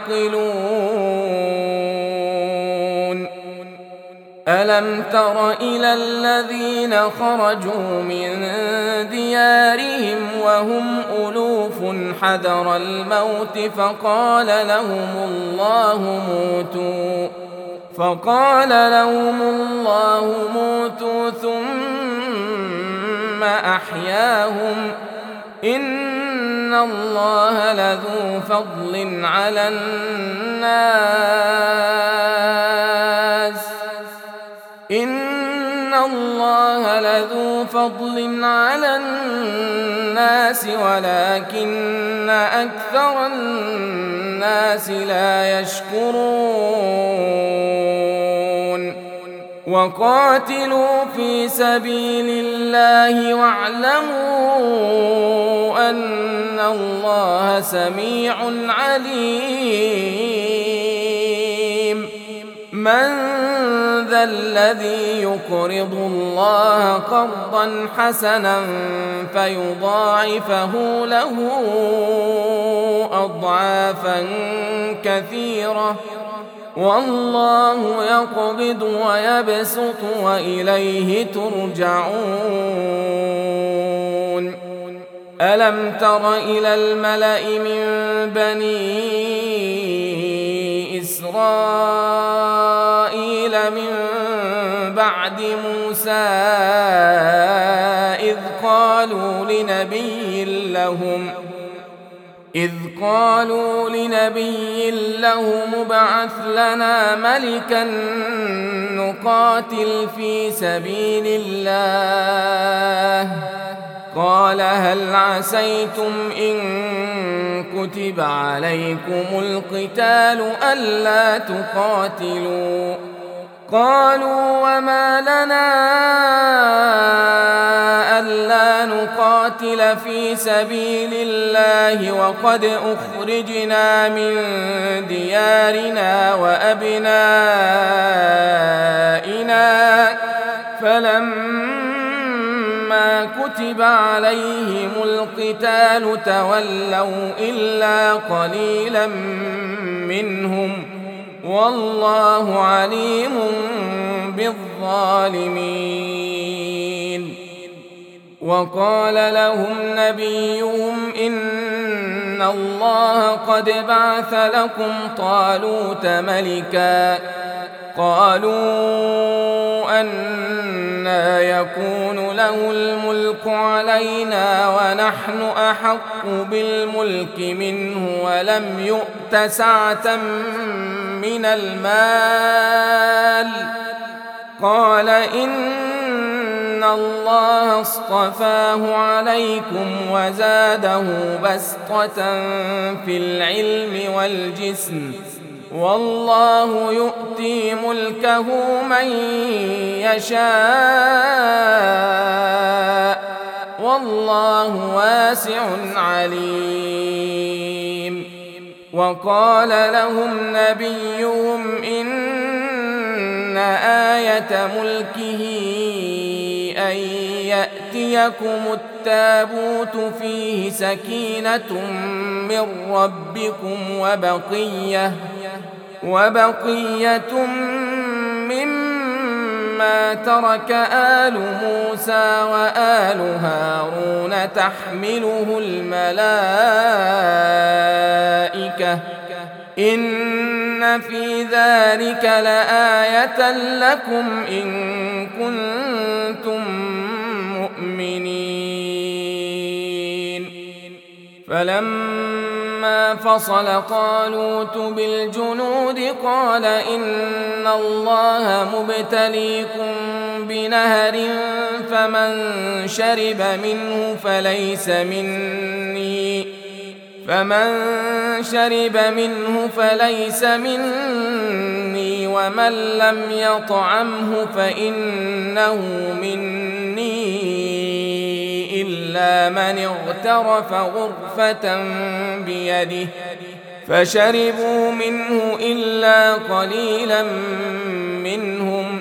تعقلون ألم تر إلى الذين خرجوا من ديارهم وهم ألوف حذر الموت فقال لهم الله موتوا ثم أحياهم إن الله لذو فضل على الناس ولكن أكثر الناس لا يشكرون وقاتلوا في سبيل الله واعلموا أن الله سميع عليم من ذا الذي يقرض الله قرضا حسنا فيضاعفه له أضعافا كثيرة والله يقبض ويبسط وإليه ترجعون ألم تر إلى الملأ من بني إسرائيل من بعد موسى إذ قالوا لنبي لهم ابعث لنا ملكا نقاتل في سبيل الله قال هل عسيتم إن كتب عليكم القتال ألا تقاتلوا قالوا وما لنا ألا نقاتل في سبيل الله وقد أخرجنا من ديارنا وأبنائنا فلما كتب عليهم القتال تولوا إلا قليلا منهم والله عليم بالظالمين وقال لهم نبيهم إن الله قد بعث لكم طالوت ملكا قالوا أنى يكون له الملك علينا ونحن أحق بالملك منه ولم يؤت سعة من المال قال إن الله اصطفاه عليكم وزاده بسطة في العلم والجسم والله يؤتي ملكه من يشاء والله واسع عليم. وقال لهم نبيهم إن آية ملكه أن يأتيكم التابوت فيه سكينة من ربكم وبقية مما ترك آل موسى وآل هارون تحمله الملائكة إن في ذلك لآية لكم إن كنتم مؤمنين. فلما فصل طالوت بالجنود قال إن الله مبتليكم بنهر فمن شرب منه فليس مني ومن لم يطعمه فإنه مني إلا من اغترف غرفة بيده فشربوا منه إلا قليلا منهم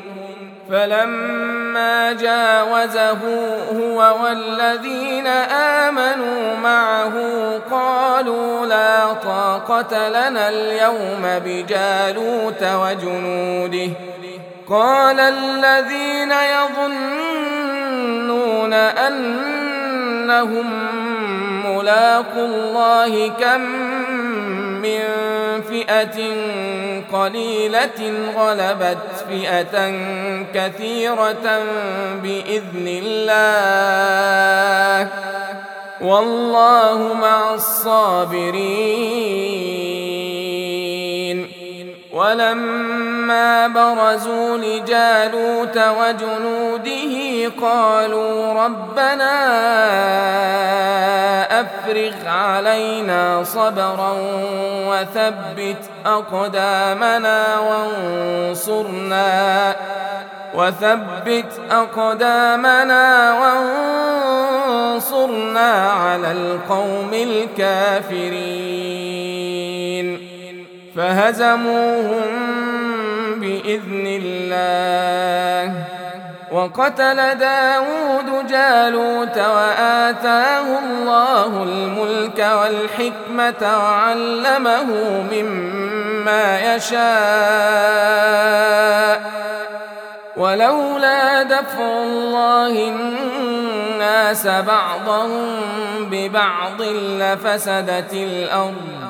فلما جاوزه هو والذين آمنوا معه قالوا لا طاقة لنا اليوم بجالوت وجنوده قال الذين يظنون أنهم ملاقو الله كم من فئة قليلة غلبت فئة كثيرة بإذن الله والله مع الصابرين. ولما برزوا لجالوت وجنوده قالوا ربنا أفرغ علينا صبرا وثبت أقدامنا وانصرنا على القوم الكافرين. فهزموهم بإذن الله. وقتل داود جالوت وآتاه الله الملك والحكمة وعلمه مما يشاء ولولا دفع الله الناس بعضهم ببعض لفسدت الأرض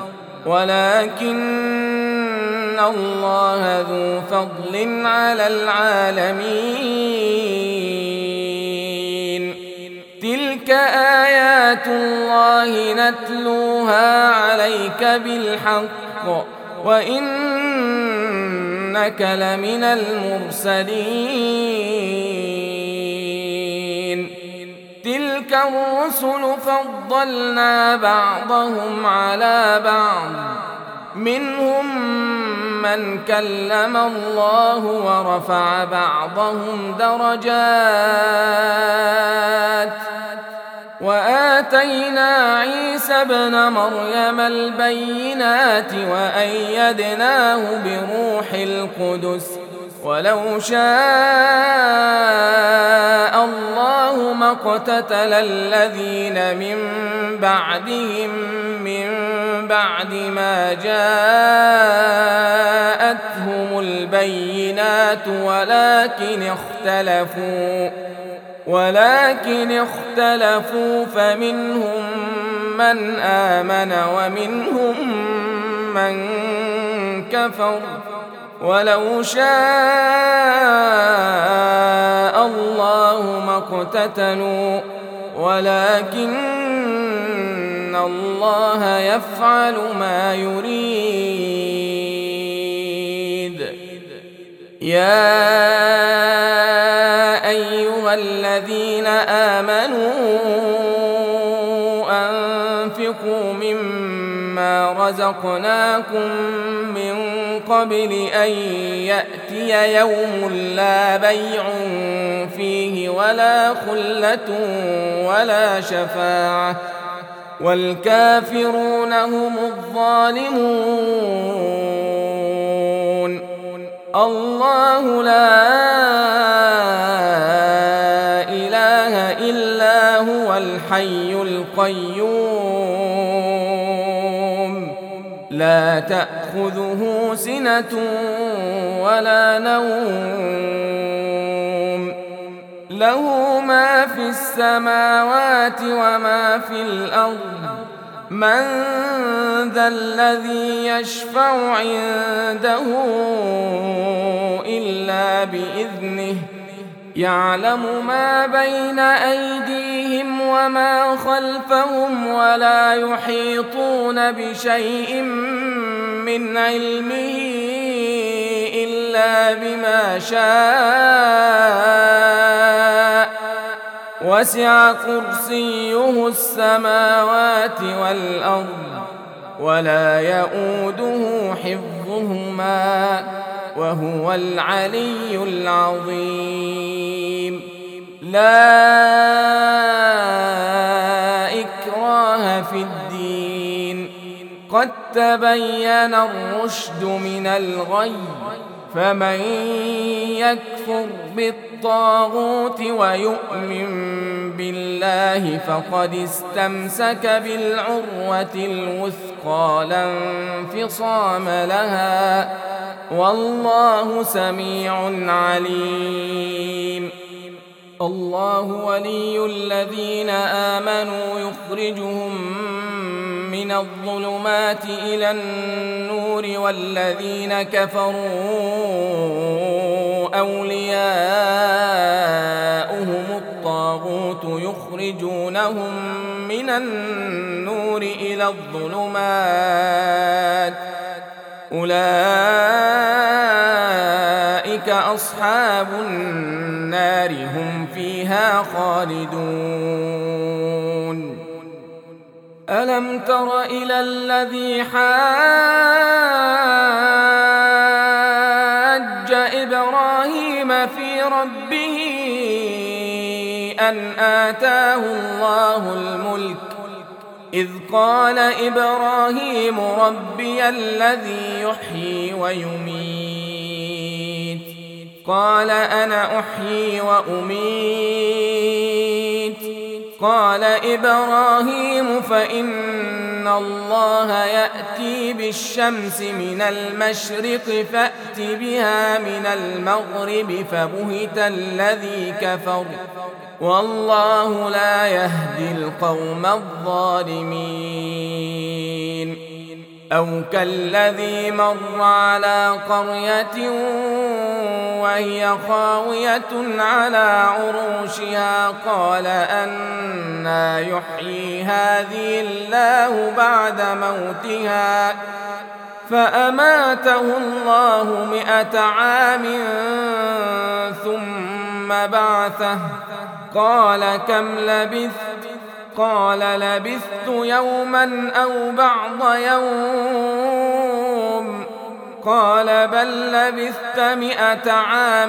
ولكن الله ذو فضل على العالمين. تلك آيات الله نتلوها عليك بالحق وإنك لمن المرسلين. تلك الرسل فضلنا بعضهم على بعض منهم من كلم الله ورفع بعضهم درجات وآتينا عيسى ابن مريم البينات وأيدناه بروح القدس ولو شاء الله ما اقتتل الذين من بعدهم من بعد ما ولكن اختلفوا فمنهم من آمن ومنهم من كفر ولو شاء الله ما اقتتلوا ولكن الله يفعل ما يريد. يا أيها الذين آمنوا أنفقوا مما رزقناكم من قبل أن يأتي يوم لا بيع فيه ولا خلة ولا شفاعة والكافرون هم الظالمون. الله لا إله إلا هو الحي القيوم لا تأخذه سنة ولا نوم له ما في السماوات وما في الأرض من ذا الذي يشفع عنده إلا بإذنه يعلم ما بين أيديهم وما خلفهم ولا يحيطون بشيء من علمه إلا بما شاء وسع كرسيه السماوات والأرض ولا يؤوده حفظهما وهو العلي العظيم. لا إكراه في الدين قد تبين الرشد من الغي فمن يكفر بالطاغوت ويؤمن بالله فقد استمسك بالعروة الوثقى لا انفصام لها والله سميع عليم. الله ولي الذين آمنوا يخرجهم من الظلمات إلى النور والذين كفروا أولياؤهم الطاغوت يخرجونهم من النور إلى الظلمات أولئك أصحاب النار هم فيها خالدون. ألم تر إلى الذي حاج إبراهيم في ربه أن آتاه الله الملك إذ قال إبراهيم ربي الذي يحيي ويميت قال أنا أحيي وأميت قال إبراهيم فإن الله يأتي بالشمس من المشرق فأت بها من المغرب فبهت الذي كفر والله لا يهدي القوم الظالمين. أو كالذي مر على قرية وهي خاوية على عروشها قال أنى يحيي هذه الله بعد موتها فأماته الله 100 عام ثم بعثه قال كم لبثت قال لبثت يوما أو بعض يوم قال بل لبثت 100 عام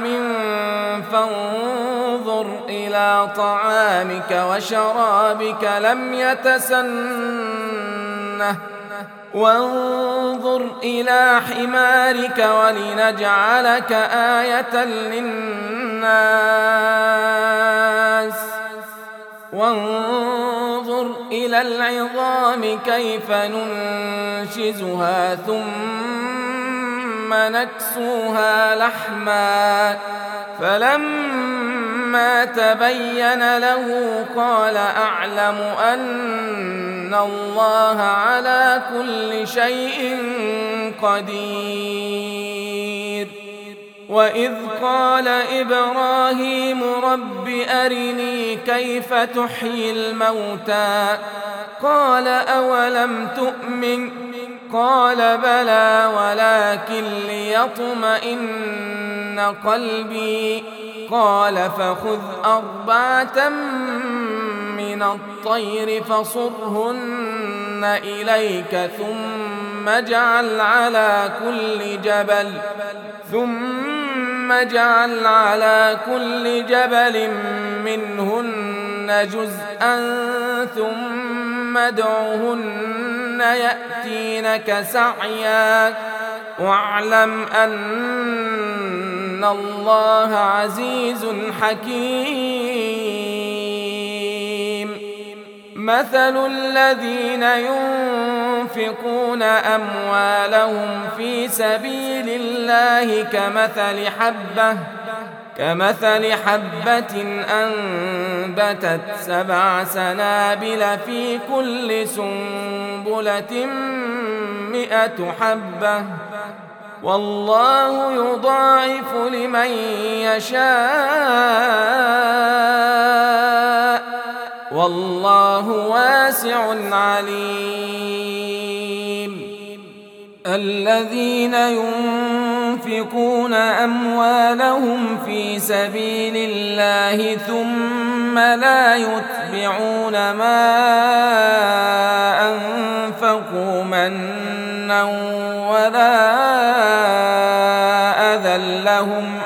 فانظر إلى طعامك وشرابك لم يتسنه وانظر إلى حمارك ولنجعلك آية للناس وانظر إلى العظام كيف ننشزها ثم نكسوها لحما فلما فلما تبين له قال أعلم أن الله على كل شيء قدير. وإذ قال إبراهيم رب أرني كيف تحيي الموتى قال أولم تؤمن قال بلى ولكن ليطمئن قلبي قال فخذ 4 من الطير فصرهن إليك ثم اجعل على كل جبل منهن جزءا ثم ادعهن يأتينك سعيا واعلم أن الله عزيز حكيم. مثل الذين ينفقون أموالهم في سبيل الله كمثل حبة أنبتت 7 سنابل في كل سنبلة 100 حبة والله يضاعف لمن يشاء والله واسع عليم. الذين ينفقون أموالهم في سبيل الله ثم لا يتبعون ما أنفقوا منا ولا أذى لهم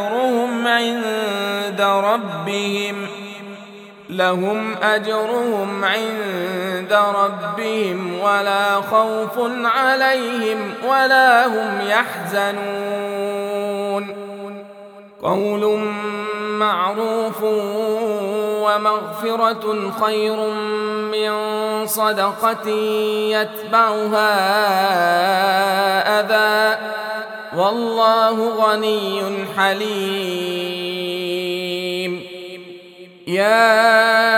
أجرهم عند ربهم ولا خوف عليهم ولا هم يحزنون. قول معروف ومغفرة خير من صدقة يتبعها أذى والله غني حليم. يا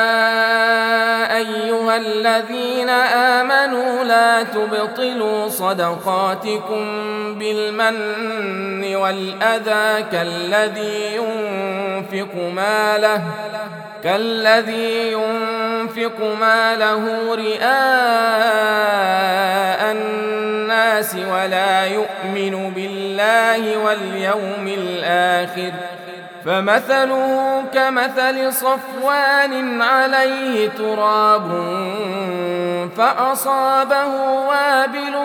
أيها الذين آمنوا لا تبطلوا صدقاتكم بالمن والأذى كالذي ينفق ماله رئاء الناس ولا يؤمن بالله واليوم الآخر فمثله كمثل صفوان عليه تراب فأصابه وابل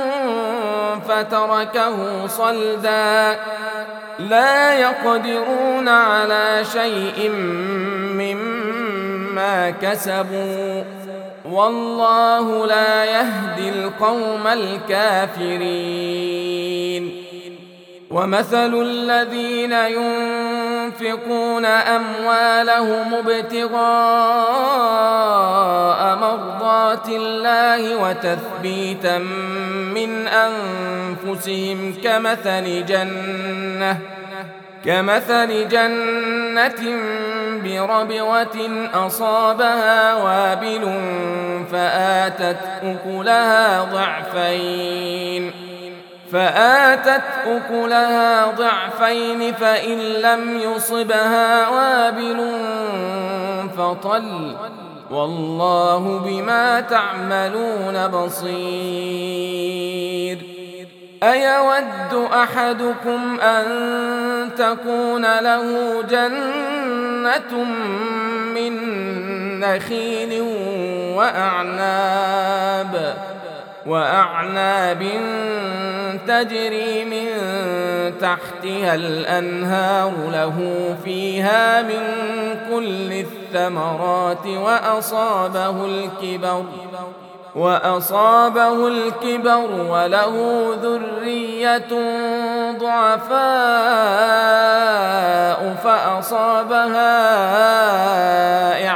فتركه صلدا لا يقدرون على شيء مما كسبوا والله لا يهدي القوم الكافرين. ومثل الذين ينفقون أموالهم ابتغاء مرضات الله وتثبيتا من أنفسهم كمثل جنة بربوة أصابها وابل فآتت أكلها ضعفين فإن لم يصبها وابل فطل والله بما تعملون بصير. أيود أحدكم أن تكون له جنة من نخيل وأعناب تجري من تحتها الأنهار له فيها من كل الثمرات وأصابه الكبر وله ذرية ضعفاء فأصابها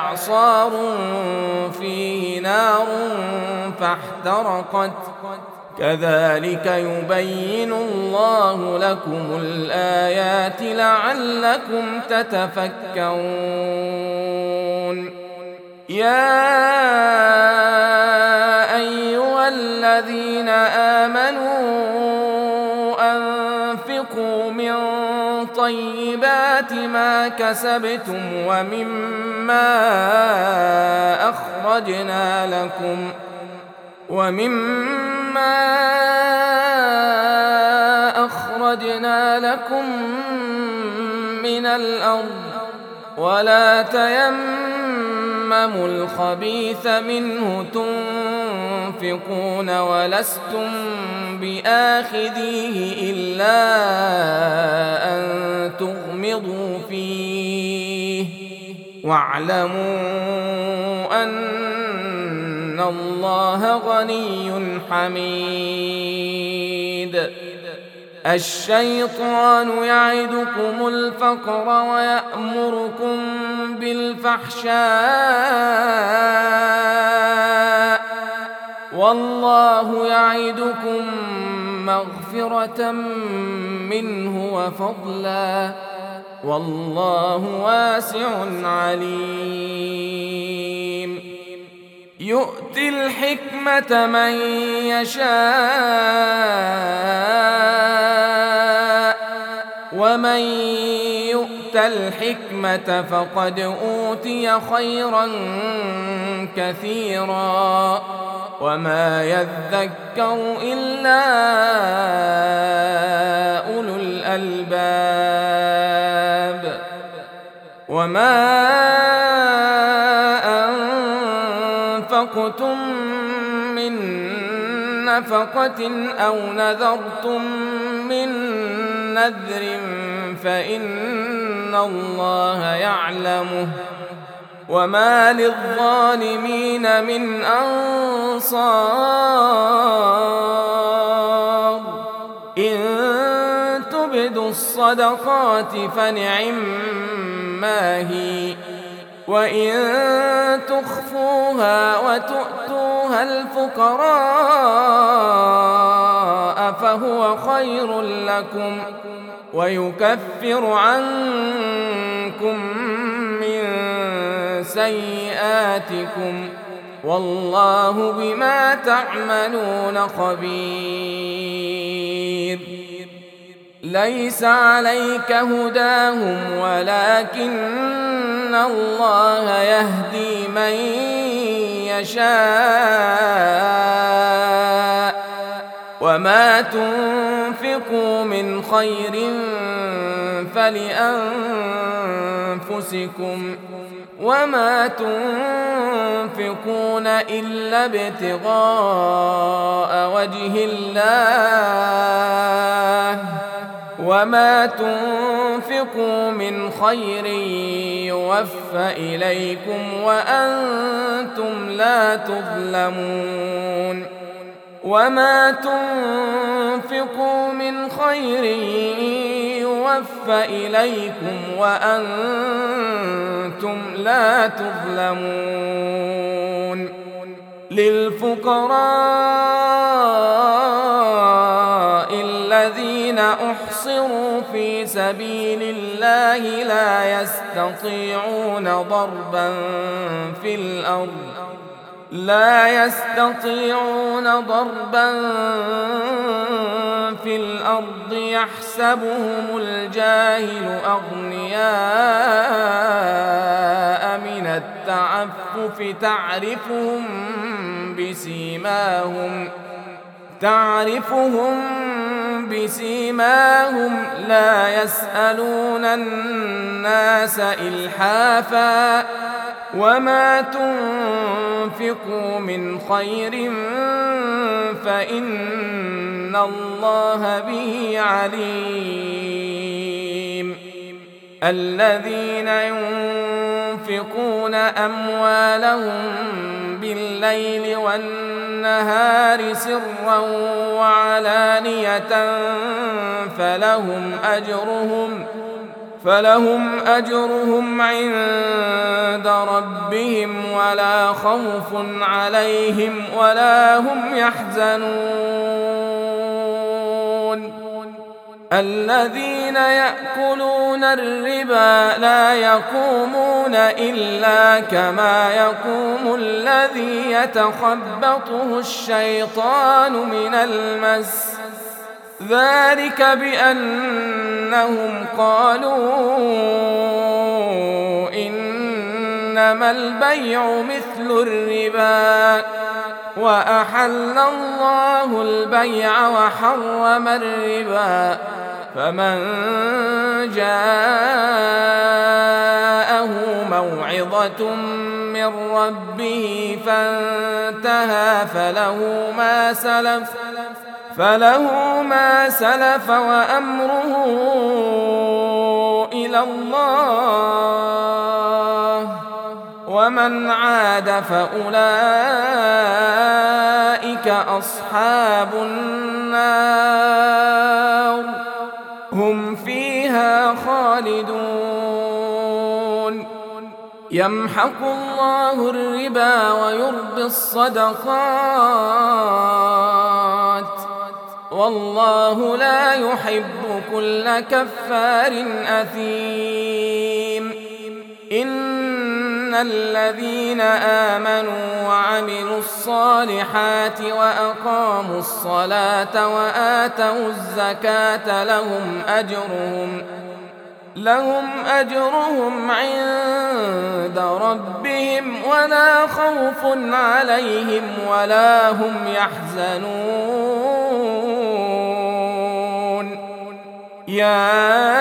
إعصار فيه نار فاحترقت كذلك يبين الله لكم الآيات لعلكم تتفكرون. يا أيها الذين آمنوا أنفقوا من طيبات ما كسبتم وممما أخرجنا لكم من الأرض ولا تيمموا الخبيث منه تنفقون ولستم بآخذيه إلا أن تغمضوا فيه واعلموا أن الله غني حميد. الشيطان يعدكم الفقر ويأمركم بالفحشاء والله يعدكم مغفرة منه وفضلا والله واسع عليم. يؤتي الحكمة من يشاء ومن يؤت الحكمة فقد أوتي خيرا كثيرا وما يذكر إلا أولو الألباب. وما أنفقتم من نفقة أو نذرتم من نذر فإن الله يعلمه وما للظالمين من أنصار. إن تبدوا الصدقات فنعما هي وإن تخفوها وتؤتوها الفقراء فهو خير لكم ويكفر عنكم من سيئاتكم والله بما تعملون خبير. ليس عليك هداهم ولكن الله يهدي من يشاء وما تنفقوا من خير فلأنفسكم وما تنفقون إلا ابتغاء وجه الله وما تنفقوا من خير يوفى إليكم وأنتم لا تظلمون. وما تنفقوا من خير يوفى إليكم وأنتم لا تظلمون. للفقراء الذين أحصروا في سبيل الله لا يستطيعون ضربا في الأرض يحسبهم الجاهل أغنياء من التعفف تعرفهم بسيماهم لا يسألون الناس إلحافا وما تنفقوا من خير فإن الله به عليم. الذين ينفقون أموالهم بالليل والنهار سرا وعلانية فلهم أجرهم عند ربهم ولا خوف عليهم ولا هم يحزنون الذين يأكلون الربا لا يقومون إلا كما يقوم الذي يتخبطه الشيطان من المس ذلك بأنهم قالوا إنما البيع مثل الربا وأحل الله البيع وحرم الربا فمن جاءه موعظة من ربه فانتهى فله ما سلف وأمره إلى الله ومن عاد فأولئك أصحاب النار هم فيها خالدون يمحق الله الربا ويربي الصدقات والله لا يحب كل كفار أثيم إن الذين آمنوا وعملوا الصالحات وأقاموا الصلاة وآتوا الزكاة لهم أجرهم عند ربهم ولا خوف عليهم ولا هم يحزنون يا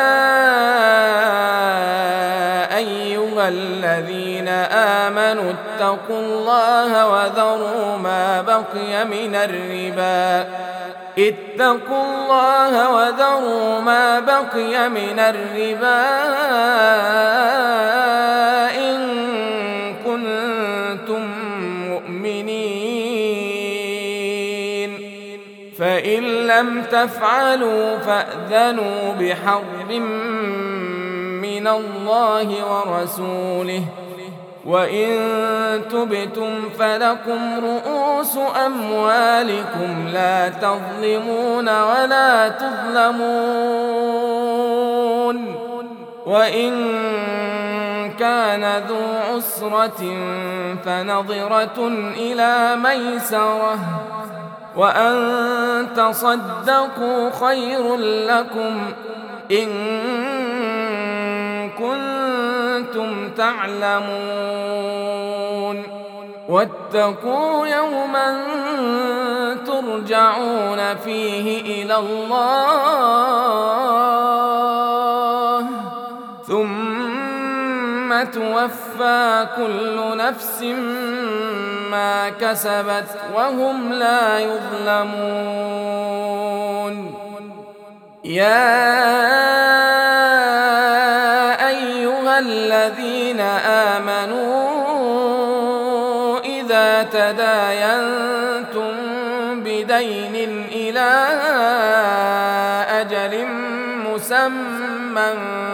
أيها الذين آمنوا اتقوا الله وذروا ما بقي من الربا إن كنتم مؤمنين فإن لم تفعلوا فأذنوا بحرب من الله ورسوله وإن تبتم فلكم رؤوس أموالكم لا تظلمون ولا تظلمون وإن كان ذو عسرة فنظرة إلى ميسرة وأن تصدقوا خير لكم إن كنتم تعلمون واتقوا يوما ترجعون فيه إلى الله ثم توفى كل نفس ما كسبت وهم لا يظلمون يا أيها الذين آمنوا إذا تداينتم بدين إلى أجل مسمى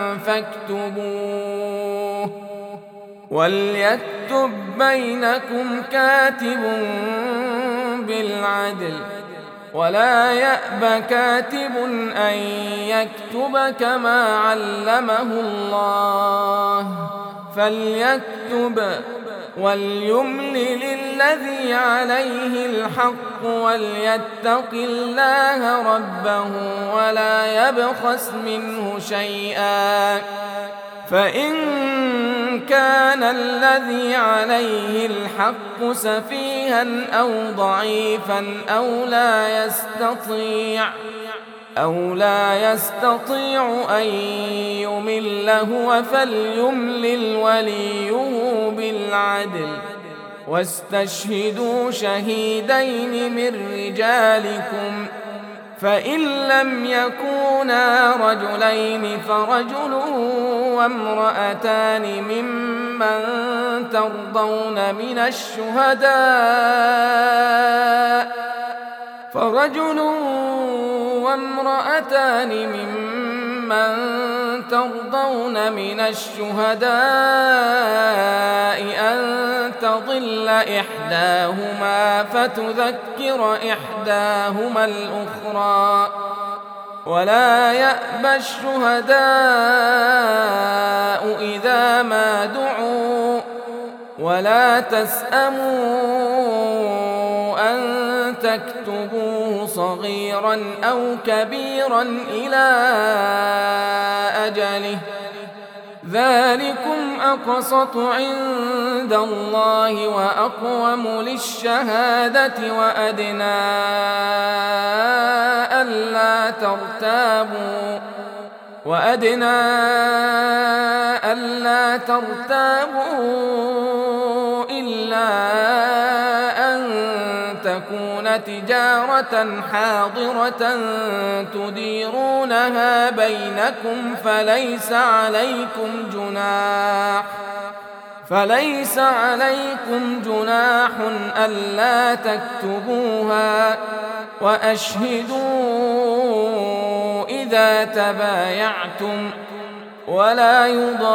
فاكتبوه وليكتب بينكم كاتب بالعدل ولا يأب كاتب أن يكتب كما علمه الله فليكتب وليملل الذي عليه الحق وليتق الله ربه ولا يبخس منه شيئا فإن كان الذي عليه الحق سفيها أو ضعيفا أو لا يستطيع أن يمل هو فليملل وليه بالعدل واستشهدوا شهيدين من رجالكم فإن لم يكونا رجلين فرجل وامرأتان ممن ترضون ممن ترضون من الشهداء أن تضل إحداهما فتذكر إحداهما الأخرى ولا يأبى الشهداء إذا ما دعوا ولا تسأموا أن تكتبوه صغيرا أو كبيرا إلى أجله ذلكم أقسط عند الله وأقوم للشهادة وأدنى ألا ترتابوا إلا أن تكون تجارة حاضرة تديرونها بينكم فليس عليكم جناح ألا تكتبوها وأشهدوا إذا تبايعتم ولا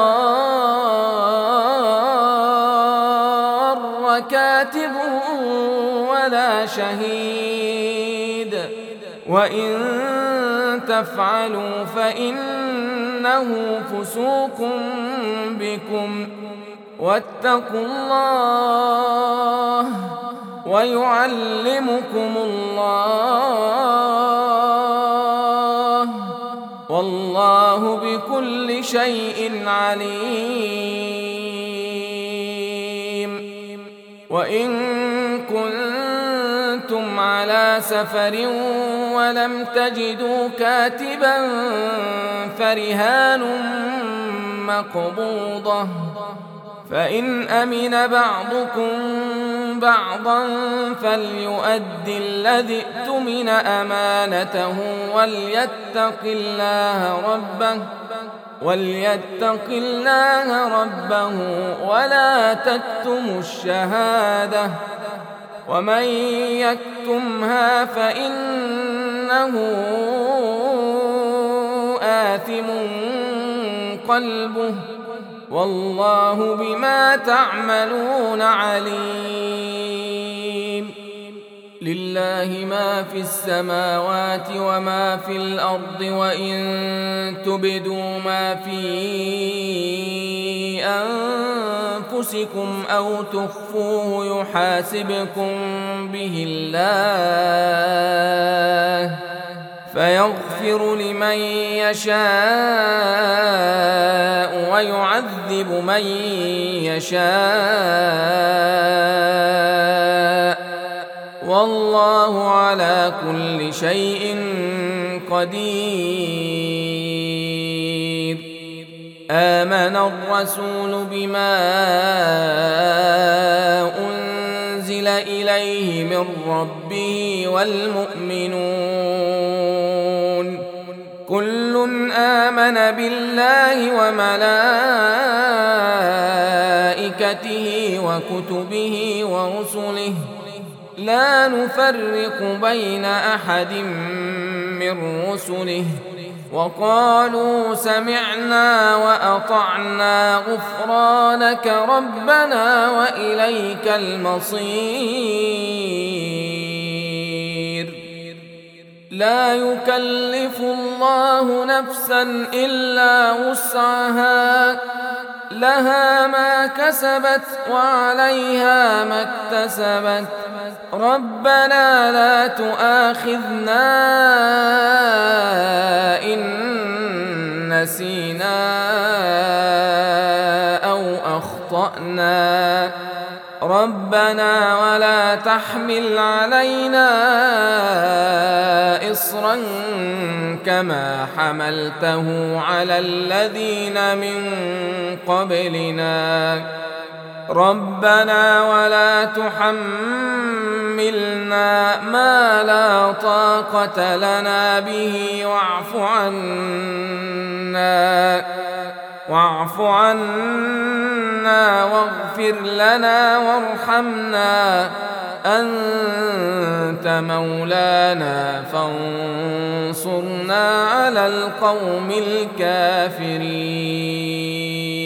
يضار كاتب ولا شهيد وإن تفعلوا فإنه فسوق بكم واتقوا الله ويعلمكم الله والله بكل شيء عليم. وإن كنتم على سفر ولم تجدوا كاتبا فرهان مقبوضة فإن أمن بعضكم بعضا فليؤد الذي اؤتمن أمانته وليتق الله ربه ولا تكتموا الشهادة ومن يكتمها فإنه آثم قلبه والله بما تعملون عليم. لله ما في السماوات وما في الأرض وإن تبدوا ما في أنفسكم أو تخفوه يحاسبكم به الله فيغفر لمن يشاء ويعذب من يشاء والله على كل شيء قدير. آمن الرسول بما أنزل إليه من ربه والمؤمنون كل آمن بالله وملائكته وكتبه ورسله لا نفرق بين أحد من رسله وقالوا سمعنا وأطعنا غفرانك ربنا وإليك المصير. لا يكلف الله نفسا إلا وسعها لها ما كسبت وعليها ما اكتسبت ربنا لا تؤاخذنا إن نسينا أو أخطأنا ربنا ولا تحمل علينا إصرا كما حملته على الذين من قبلنا ربنا ولا تحملنا ما لا طاقة لنا به واعف عنا واعف عنا واغفر لنا وارحمنا أنت مولانا فانصرنا على القوم الكافرين.